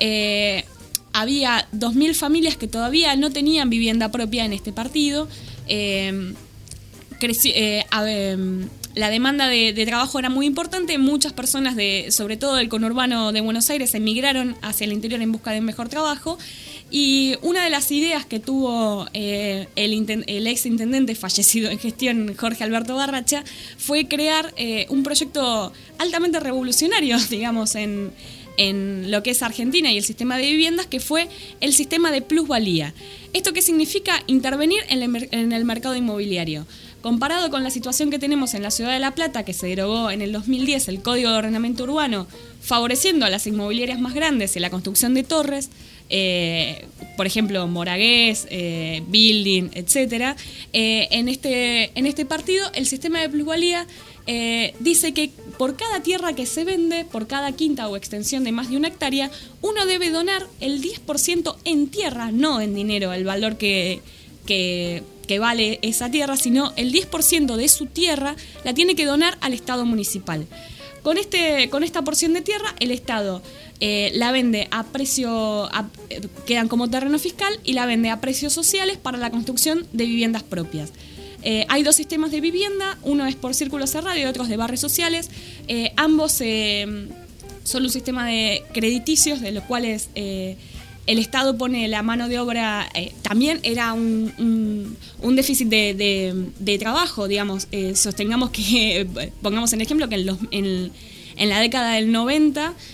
eh, había dos mil familias que todavía no tenían vivienda propia en este partido. Eh, creci- eh, a ver, la demanda de, de trabajo era muy importante. Muchas personas, de, sobre todo del conurbano de Buenos Aires, emigraron hacia el interior en busca de un mejor trabajo. Y una de las ideas que tuvo eh, el, inten- el ex intendente fallecido en gestión, Jorge Alberto Barracha, fue crear eh, un proyecto altamente revolucionario, digamos, en, en lo que es Argentina y el sistema de viviendas, que fue el sistema de plusvalía. ¿Esto qué significa? Intervenir en el, en el mercado inmobiliario. Comparado con la situación que tenemos en la Ciudad de La Plata, que se derogó en el dos mil diez el Código de Ordenamiento Urbano, favoreciendo a las inmobiliarias más grandes y la construcción de torres, eh, por ejemplo, Moragués, eh, Building, etcétera. Eh, en, este, en este partido, el sistema de plusvalía eh, dice que por cada tierra que se vende, por cada quinta o extensión de más de una hectárea, uno debe donar el diez por ciento en tierra, no en dinero, el valor que... que que vale esa tierra, sino el diez por ciento de su tierra la tiene que donar al Estado municipal. Con, este, con esta porción de tierra, el Estado eh, la vende a precio, a, eh, quedan como terreno fiscal, y la vende a precios sociales para la construcción de viviendas propias. Eh, hay dos sistemas de vivienda, uno es por círculo cerrado y otro es de barrios sociales. Eh, ambos eh, son un sistema de crediticios, de los cuales... Eh, el Estado pone la mano de obra, eh, también era un, un, un déficit de, de, de trabajo, digamos. Eh, sostengamos que, eh, pongamos en ejemplo, que en, los, en, en la década del noventa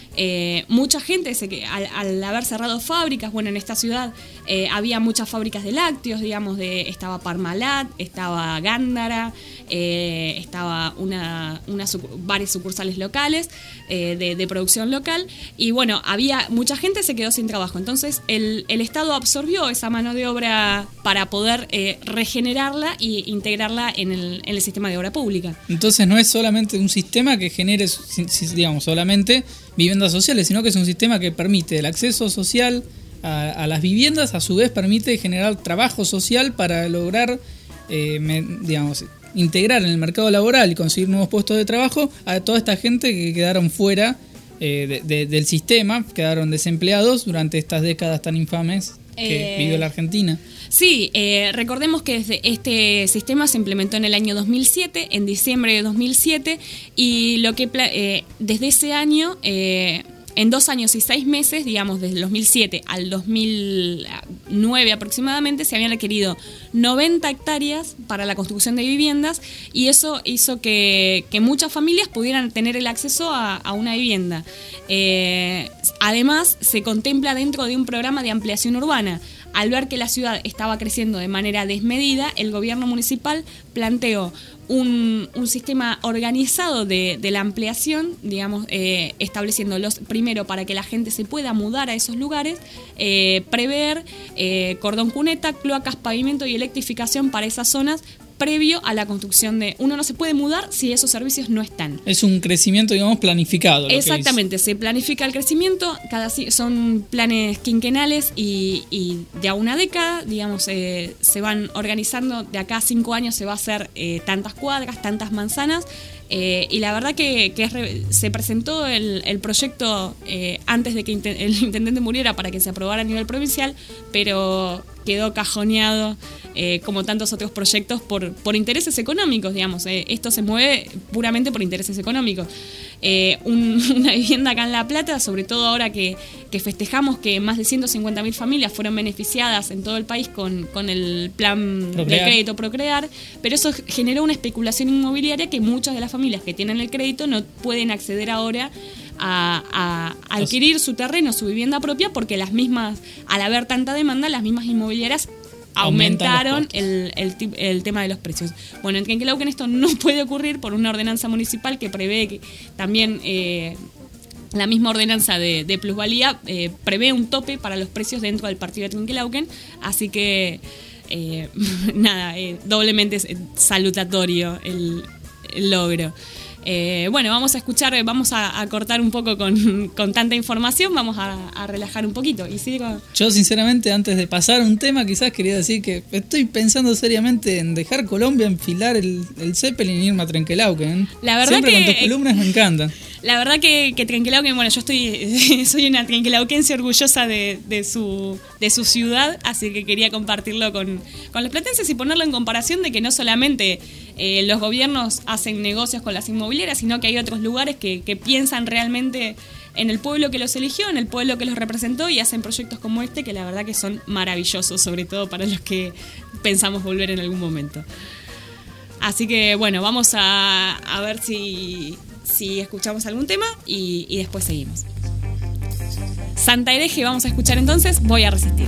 eh, mucha gente, se, al, al haber cerrado fábricas, bueno, en esta ciudad eh, había muchas fábricas de lácteos, digamos, de, estaba Parmalat, estaba Gándara, eh, estaba una, una varias sucursales locales eh, de, de producción local, y bueno, había mucha gente se quedó sin trabajo. Entonces el, el Estado absorbió esa mano de obra para poder eh, regenerarla e integrarla en el, en el sistema de obra pública. Entonces no es solamente un sistema que genere, digamos, solamente viviendas sociales, sino que es un sistema que permite el acceso social a, a las viviendas, a su vez permite generar trabajo social para lograr, eh, me, digamos, integrar en el mercado laboral y conseguir nuevos puestos de trabajo a toda esta gente que quedaron fuera eh, de, de, del sistema, quedaron desempleados durante estas décadas tan infames que eh... vivió la Argentina. Sí, eh, recordemos que desde este sistema se implementó en el año dos mil siete, en diciembre de dos mil siete, y lo que eh, desde ese año, eh, en dos años y seis meses, digamos, desde el dos mil siete al dos mil nueve aproximadamente, se habían requerido noventa hectáreas para la construcción de viviendas, y eso hizo que, que muchas familias pudieran tener el acceso a, a una vivienda. Eh, además, se contempla dentro de un programa de ampliación urbana. Al ver que la ciudad estaba creciendo de manera desmedida, el gobierno municipal planteó un, un sistema organizado de, de la ampliación, digamos, eh, estableciendo los, primero para que la gente se pueda mudar a esos lugares, eh, prever eh, cordón cuneta, cloacas, pavimento y electrificación para esas zonas, previo a la construcción de... Uno no se puede mudar si esos servicios no están. Es un crecimiento, digamos, planificado. Lo Exactamente, se planifica el crecimiento, cada son planes quinquenales y, y de a una década, digamos, eh, se van organizando, de acá a cinco años se va a hacer eh, tantas cuadras, tantas manzanas, eh, y la verdad que, que es re, se presentó el, el proyecto eh, antes de que inten, el intendente muriera para que se aprobara a nivel provincial, pero quedó cajoneado eh, como tantos otros proyectos por, por intereses económicos, digamos. Eh, esto se mueve puramente por intereses económicos. Eh, un, una vivienda acá en La Plata, sobre todo ahora que, que festejamos que más de ciento cincuenta mil familias fueron beneficiadas en todo el país con, con el plan Procrear. de crédito Procrear, pero eso generó una especulación inmobiliaria que muchas de las familias que tienen el crédito no pueden acceder ahora A, a, a adquirir su terreno, su vivienda propia, porque las mismas, al haber tanta demanda, las mismas inmobiliarias aumentaron el, el, el tema de los precios. Bueno, en Trenquelauquen esto no puede ocurrir por una ordenanza municipal que prevé que también eh, la misma ordenanza de, de plusvalía eh, prevé un tope para los precios dentro del partido de Trenquelauquen, así que eh, nada, eh, doblemente salutatorio el, el logro. Eh, bueno, vamos a escuchar, vamos a, a cortar un poco con, con tanta información, vamos a, a relajar un poquito. Y sí, con... Yo sinceramente, antes de pasar a un tema, quizás quería decir que estoy pensando seriamente en dejar Colombia, enfilar el, el Zeppelin y irme a Trenquelauquen. La verdad Siempre que, con tus columnas me encantan. La verdad que, que Trenquelauquen, bueno, yo estoy soy una trenquelauquense orgullosa de, de, su, de su ciudad, así que quería compartirlo con, con los platenses y ponerlo en comparación de que no solamente eh, los gobiernos hacen negocios con las inmobiliarias, sino que hay otros lugares que, que piensan realmente en el pueblo que los eligió, en el pueblo que los representó, y hacen proyectos como este que la verdad que son maravillosos, sobre todo para los que pensamos volver en algún momento. Así que bueno, vamos a, a ver si, si escuchamos algún tema y, y después seguimos. Santa Hereje vamos a escuchar entonces, Voy a resistir.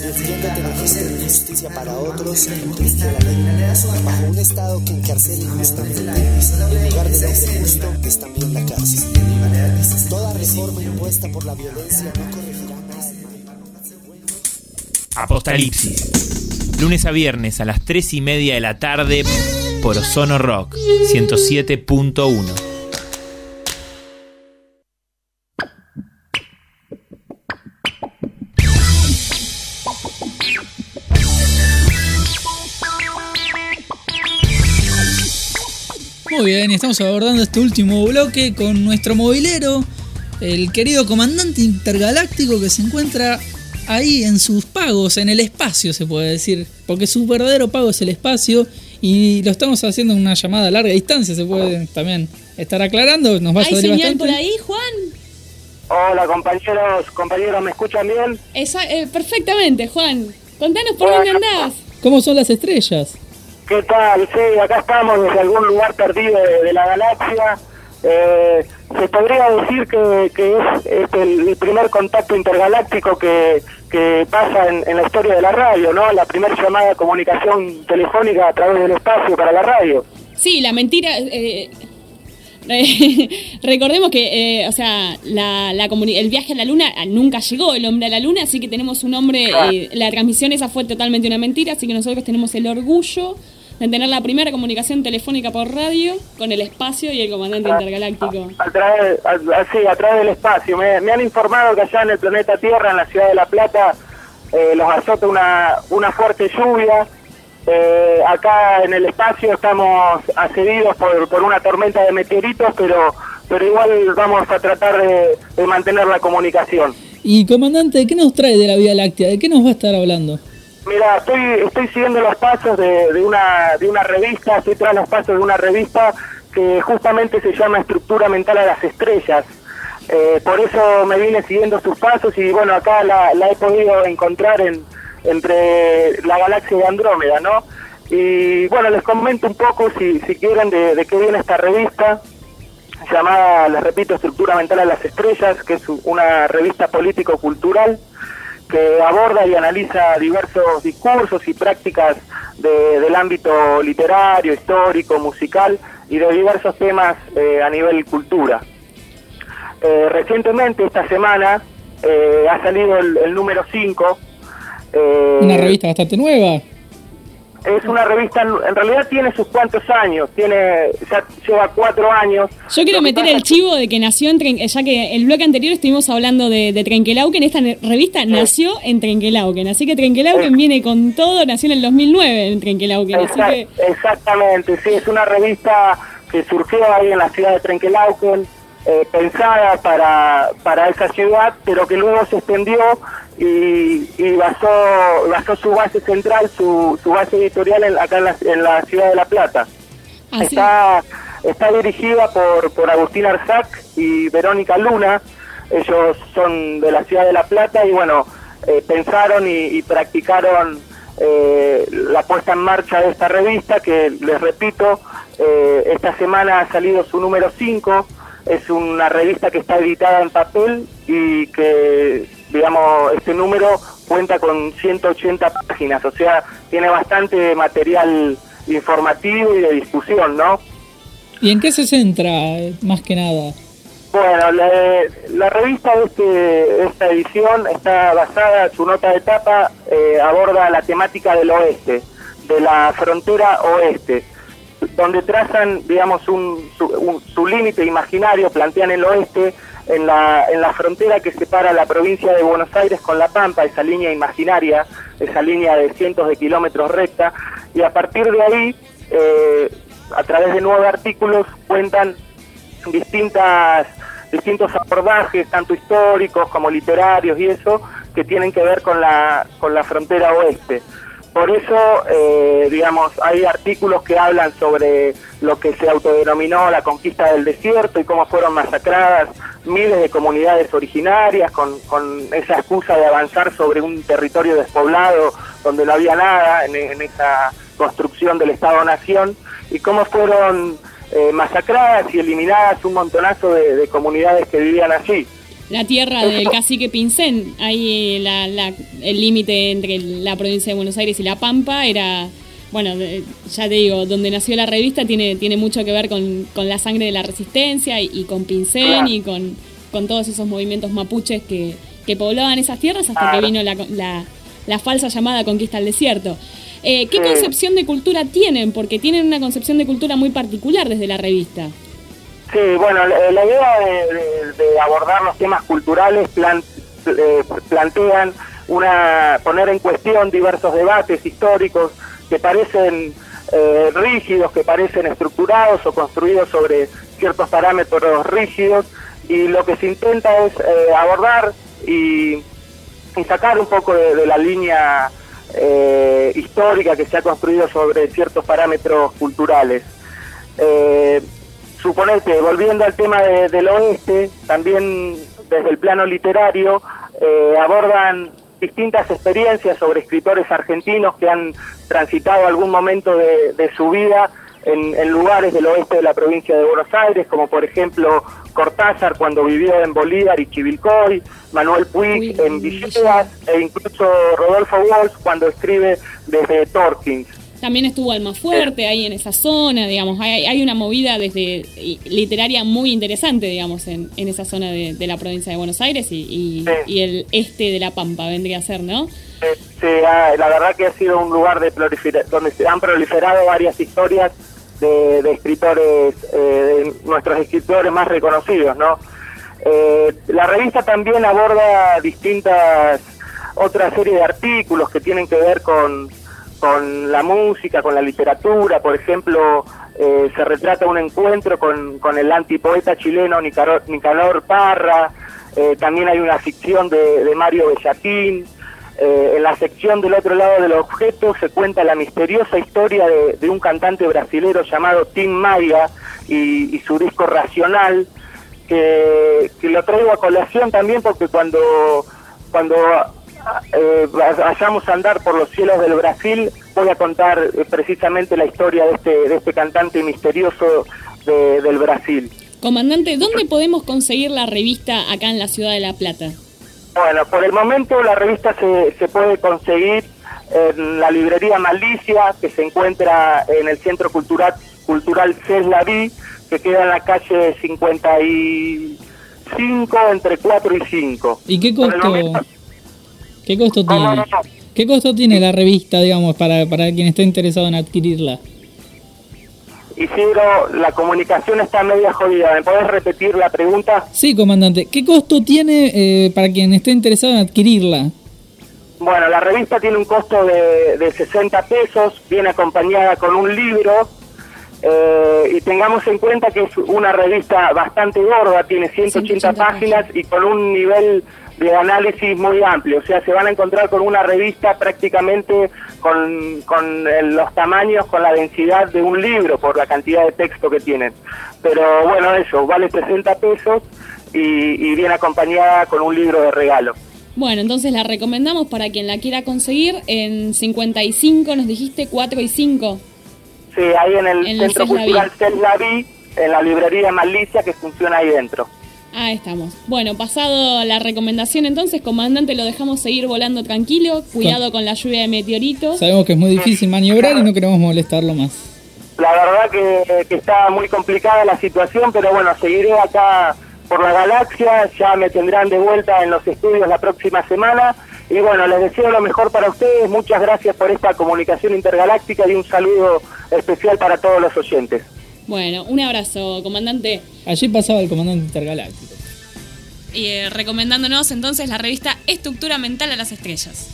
Defiéndete de gestos de justicia para otros e infringe la ley. Bajo un Estado que encarcela injustamente, el lugar del hombre justo es también la cárcel. Toda reforma impuesta por la violencia no corregirá más. Apocalipsis. Lunes a viernes a las tres y media de la tarde por Ozono Rock ciento siete punto uno. Muy bien, y estamos abordando este último bloque con nuestro movilero, el querido comandante intergaláctico que se encuentra ahí en sus pagos, en el espacio se puede decir, porque su verdadero pago es el espacio y lo estamos haciendo en una llamada a larga distancia, se puede también estar aclarando, nos va a ¿Hay ayudar señal bastante. por ahí, Juan? Hola compañeros, compañeros, ¿me escuchan bien? Esa, eh, perfectamente, Juan. Contanos por dónde andás. ¿Cómo son las estrellas? ¿Qué tal? Sí, acá estamos desde algún lugar perdido de, de la galaxia. Eh, se podría decir que, que es, es el, el primer contacto intergaláctico que, que pasa en, en la historia de la radio, ¿no? La primera llamada de comunicación telefónica a través del espacio para la radio. Sí, la mentira... Eh, recordemos que, eh, o sea, la, la comuni- el viaje a la luna nunca llegó el hombre a la luna, así que tenemos un hombre... Eh, la transmisión esa fue totalmente una mentira, así que nosotros tenemos el orgullo de tener la primera comunicación telefónica por radio con el espacio y el comandante intergaláctico. A través, a, a, sí, a través del espacio. Me, me han informado que allá en el planeta Tierra, en la ciudad de La Plata, eh, los azota una, una fuerte lluvia. Eh, acá en el espacio estamos asedidos por, por una tormenta de meteoritos, pero, pero igual vamos a tratar de, de mantener la comunicación. Y comandante, ¿qué nos trae de la Vía Láctea? ¿De qué nos va a estar hablando? Mira, estoy estoy siguiendo los pasos de, de una de una revista, estoy tras los pasos de una revista que justamente se llama Estructura Mental a las Estrellas. Eh, por eso me vine siguiendo sus pasos y bueno, acá la, la he podido encontrar en entre la galaxia de Andrómeda, ¿no? Y bueno, les comento un poco, si, si quieren, de, de qué viene esta revista, llamada, les repito, Estructura Mental a las Estrellas, que es una revista político-cultural que aborda y analiza diversos discursos y prácticas de, del ámbito literario, histórico, musical y de diversos temas eh, a nivel cultura. Eh, recientemente, esta semana, eh, ha salido el, el número cinco. Eh, Una revista bastante nueva. Es una revista, en realidad tiene sus cuantos años, tiene ya lleva cuatro años. Yo quiero meter el chivo de que nació en Tren- ya que el bloque anterior estuvimos hablando de, de Trenquelauquen, esta revista nació en Trenquelauquen, así que Trenquelauquen viene con todo, nació en el dos mil nueve en Trenquelauquen, así Exact- que... Exactamente, sí, es una revista que surgió ahí en la ciudad de Trenquelauquen, eh, pensada para, para esa ciudad, pero que luego se extendió y, y basó, basó su base central, su, su base editorial en, acá en la, en la ciudad de La Plata. Así. Está, está dirigida por, por Agustín Arzac y Verónica Luna. Ellos son de la ciudad de La Plata y bueno, eh, pensaron y, y practicaron eh, la puesta en marcha de esta revista que, les repito, eh, esta semana ha salido su número cinco. Es una revista que está editada en papel y que, digamos, este número cuenta con ciento ochenta páginas, o sea, tiene bastante material informativo y de discusión, ¿no? ¿Y en qué se centra, eh, más que nada? Bueno, la, la revista de, este, de esta edición está basada, su nota de tapa eh, aborda la temática del oeste, de la frontera oeste, donde trazan, digamos, un, su, un, su límite imaginario, plantean el oeste en la, en la frontera que separa la provincia de Buenos Aires con La Pampa, esa línea imaginaria, esa línea de cientos de kilómetros recta, y a partir de ahí, eh, a través de nueve artículos, cuentan distintas distintos abordajes, tanto históricos como literarios y eso, que tienen que ver con la, con la frontera oeste. Por eso, eh, digamos, hay artículos que hablan sobre lo que se autodenominó la conquista del desierto y cómo fueron masacradas miles de comunidades originarias con, con esa excusa de avanzar sobre un territorio despoblado donde no había nada en, en esa construcción del Estado-Nación y cómo fueron eh, masacradas y eliminadas un montonazo de, de comunidades que vivían allí. la tierra del cacique Pincén. Ahí la, la, el límite entre la provincia de Buenos Aires y La Pampa era, bueno, ya te digo, donde nació la revista tiene, tiene mucho que ver con, con la sangre de la resistencia y, y con Pincén claro. y con, con todos esos movimientos mapuches que, que poblaban esas tierras hasta claro. que vino la, la, la falsa llamada conquista del desierto. Eh, ¿Qué sí. concepción de cultura tienen? Porque tienen una concepción de cultura muy particular desde la revista. Sí, bueno, la, la idea de, de, de abordar los temas culturales plan, eh, plantean una poner en cuestión diversos debates históricos que parecen eh, rígidos, que parecen estructurados o construidos sobre ciertos parámetros rígidos, y lo que se intenta es eh, abordar y, y sacar un poco de, de la línea eh, histórica que se ha construido sobre ciertos parámetros culturales. Eh, Suponete, volviendo al tema de, del oeste, también desde el plano literario, eh, abordan distintas experiencias sobre escritores argentinos que han transitado algún momento de, de su vida en, en lugares del oeste de la provincia de Buenos Aires, como por ejemplo Cortázar cuando vivió en Bolívar y Chivilcoy, Manuel Puig Uy, en Villegas, e incluso Rodolfo Walsh cuando escribe desde Torkins. También estuvo Almafuerte ahí en esa zona, digamos, hay, hay una movida desde literaria muy interesante, digamos, en, en esa zona de, de la provincia de Buenos Aires y, y, sí. y el este de La Pampa vendría a ser, ¿no? Sí, la verdad que ha sido un lugar de prolifer- donde se han proliferado varias historias de, de escritores, eh, de nuestros escritores más reconocidos, ¿no? Eh, la revista también aborda distintas, otra serie de artículos que tienen que ver con con la música, con la literatura. Por ejemplo, eh, se retrata un encuentro con, con el antipoeta chileno Nicanor, Nicanor Parra, eh, también hay una ficción de, de Mario Bellatín. Eh, en la sección del otro lado del objeto se cuenta la misteriosa historia de, de un cantante brasilero llamado Tim Maia y, y su disco Racional, que, que lo traigo a colación también porque cuando cuando Eh, vayamos a andar por los cielos del Brasil, voy a contar eh, precisamente la historia de este de este cantante misterioso de, del Brasil. Comandante, ¿dónde podemos conseguir la revista acá en la ciudad de La Plata? Bueno, por el momento la revista se, se puede conseguir en la librería Malicia, que se encuentra en el Centro Cultural Cultural Ceslaví, que queda en la calle cincuenta y cinco, entre cuatro y cinco. ¿Y qué costo? ¿Qué costo tiene? ¿Qué costo tiene la revista, digamos, para, para quien esté interesado en adquirirla? Isidro, la comunicación está media jodida. ¿Me podés repetir la pregunta? Sí, comandante. ¿Qué costo tiene eh, para quien esté interesado en adquirirla? Bueno, la revista tiene un costo de, de sesenta pesos, viene acompañada con un libro, eh, y tengamos en cuenta que es una revista bastante gorda, tiene ciento ochenta páginas y con un nivel de análisis muy amplio. O sea, se van a encontrar con una revista prácticamente con, con el, los tamaños, con la densidad de un libro por la cantidad de texto que tienen. Pero bueno, eso, vale sesenta pesos y, y viene acompañada con un libro de regalo. Bueno, entonces la recomendamos para quien la quiera conseguir en cincuenta y cinco, nos dijiste, cuatro y cinco. Sí, ahí en el en Centro Cultural Ceslaví, en la librería Malicia que funciona ahí dentro. Ahí estamos. Bueno, pasado la recomendación entonces, comandante, lo dejamos seguir volando tranquilo, cuidado con la lluvia de meteoritos. Sabemos que es muy difícil maniobrar y no queremos molestarlo más. La verdad que, que está muy complicada la situación, pero bueno, seguiré acá por la galaxia, ya me tendrán de vuelta en los estudios la próxima semana. Y bueno, les deseo lo mejor para ustedes, muchas gracias por esta comunicación intergaláctica y un saludo especial para todos los oyentes. Bueno, un abrazo, comandante. Allí pasaba el comandante intergaláctico. Y eh, recomendándonos entonces la revista Estructura Mental a las Estrellas.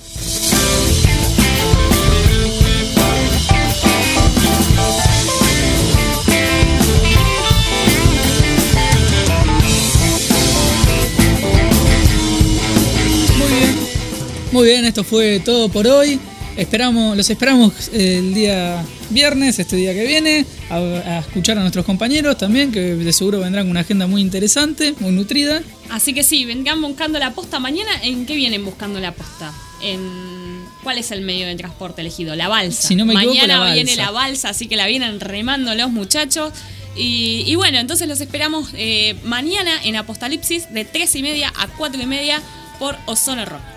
Muy bien, muy bien, esto fue todo por hoy. Esperamos, los esperamos el día viernes, este día que viene, a, a escuchar a nuestros compañeros también, que de seguro vendrán con una agenda muy interesante, muy nutrida. Así que sí, vengan buscando la posta mañana. ¿En qué vienen buscando la posta? En ¿cuál es el medio de transporte elegido? La balsa. Si no me equivoco, mañana la balsa. Viene la balsa, así que la vienen remando los muchachos. Y, y bueno, entonces los esperamos eh, mañana en Apocalipsis de tres y media a cuatro y media por Ozono Rock.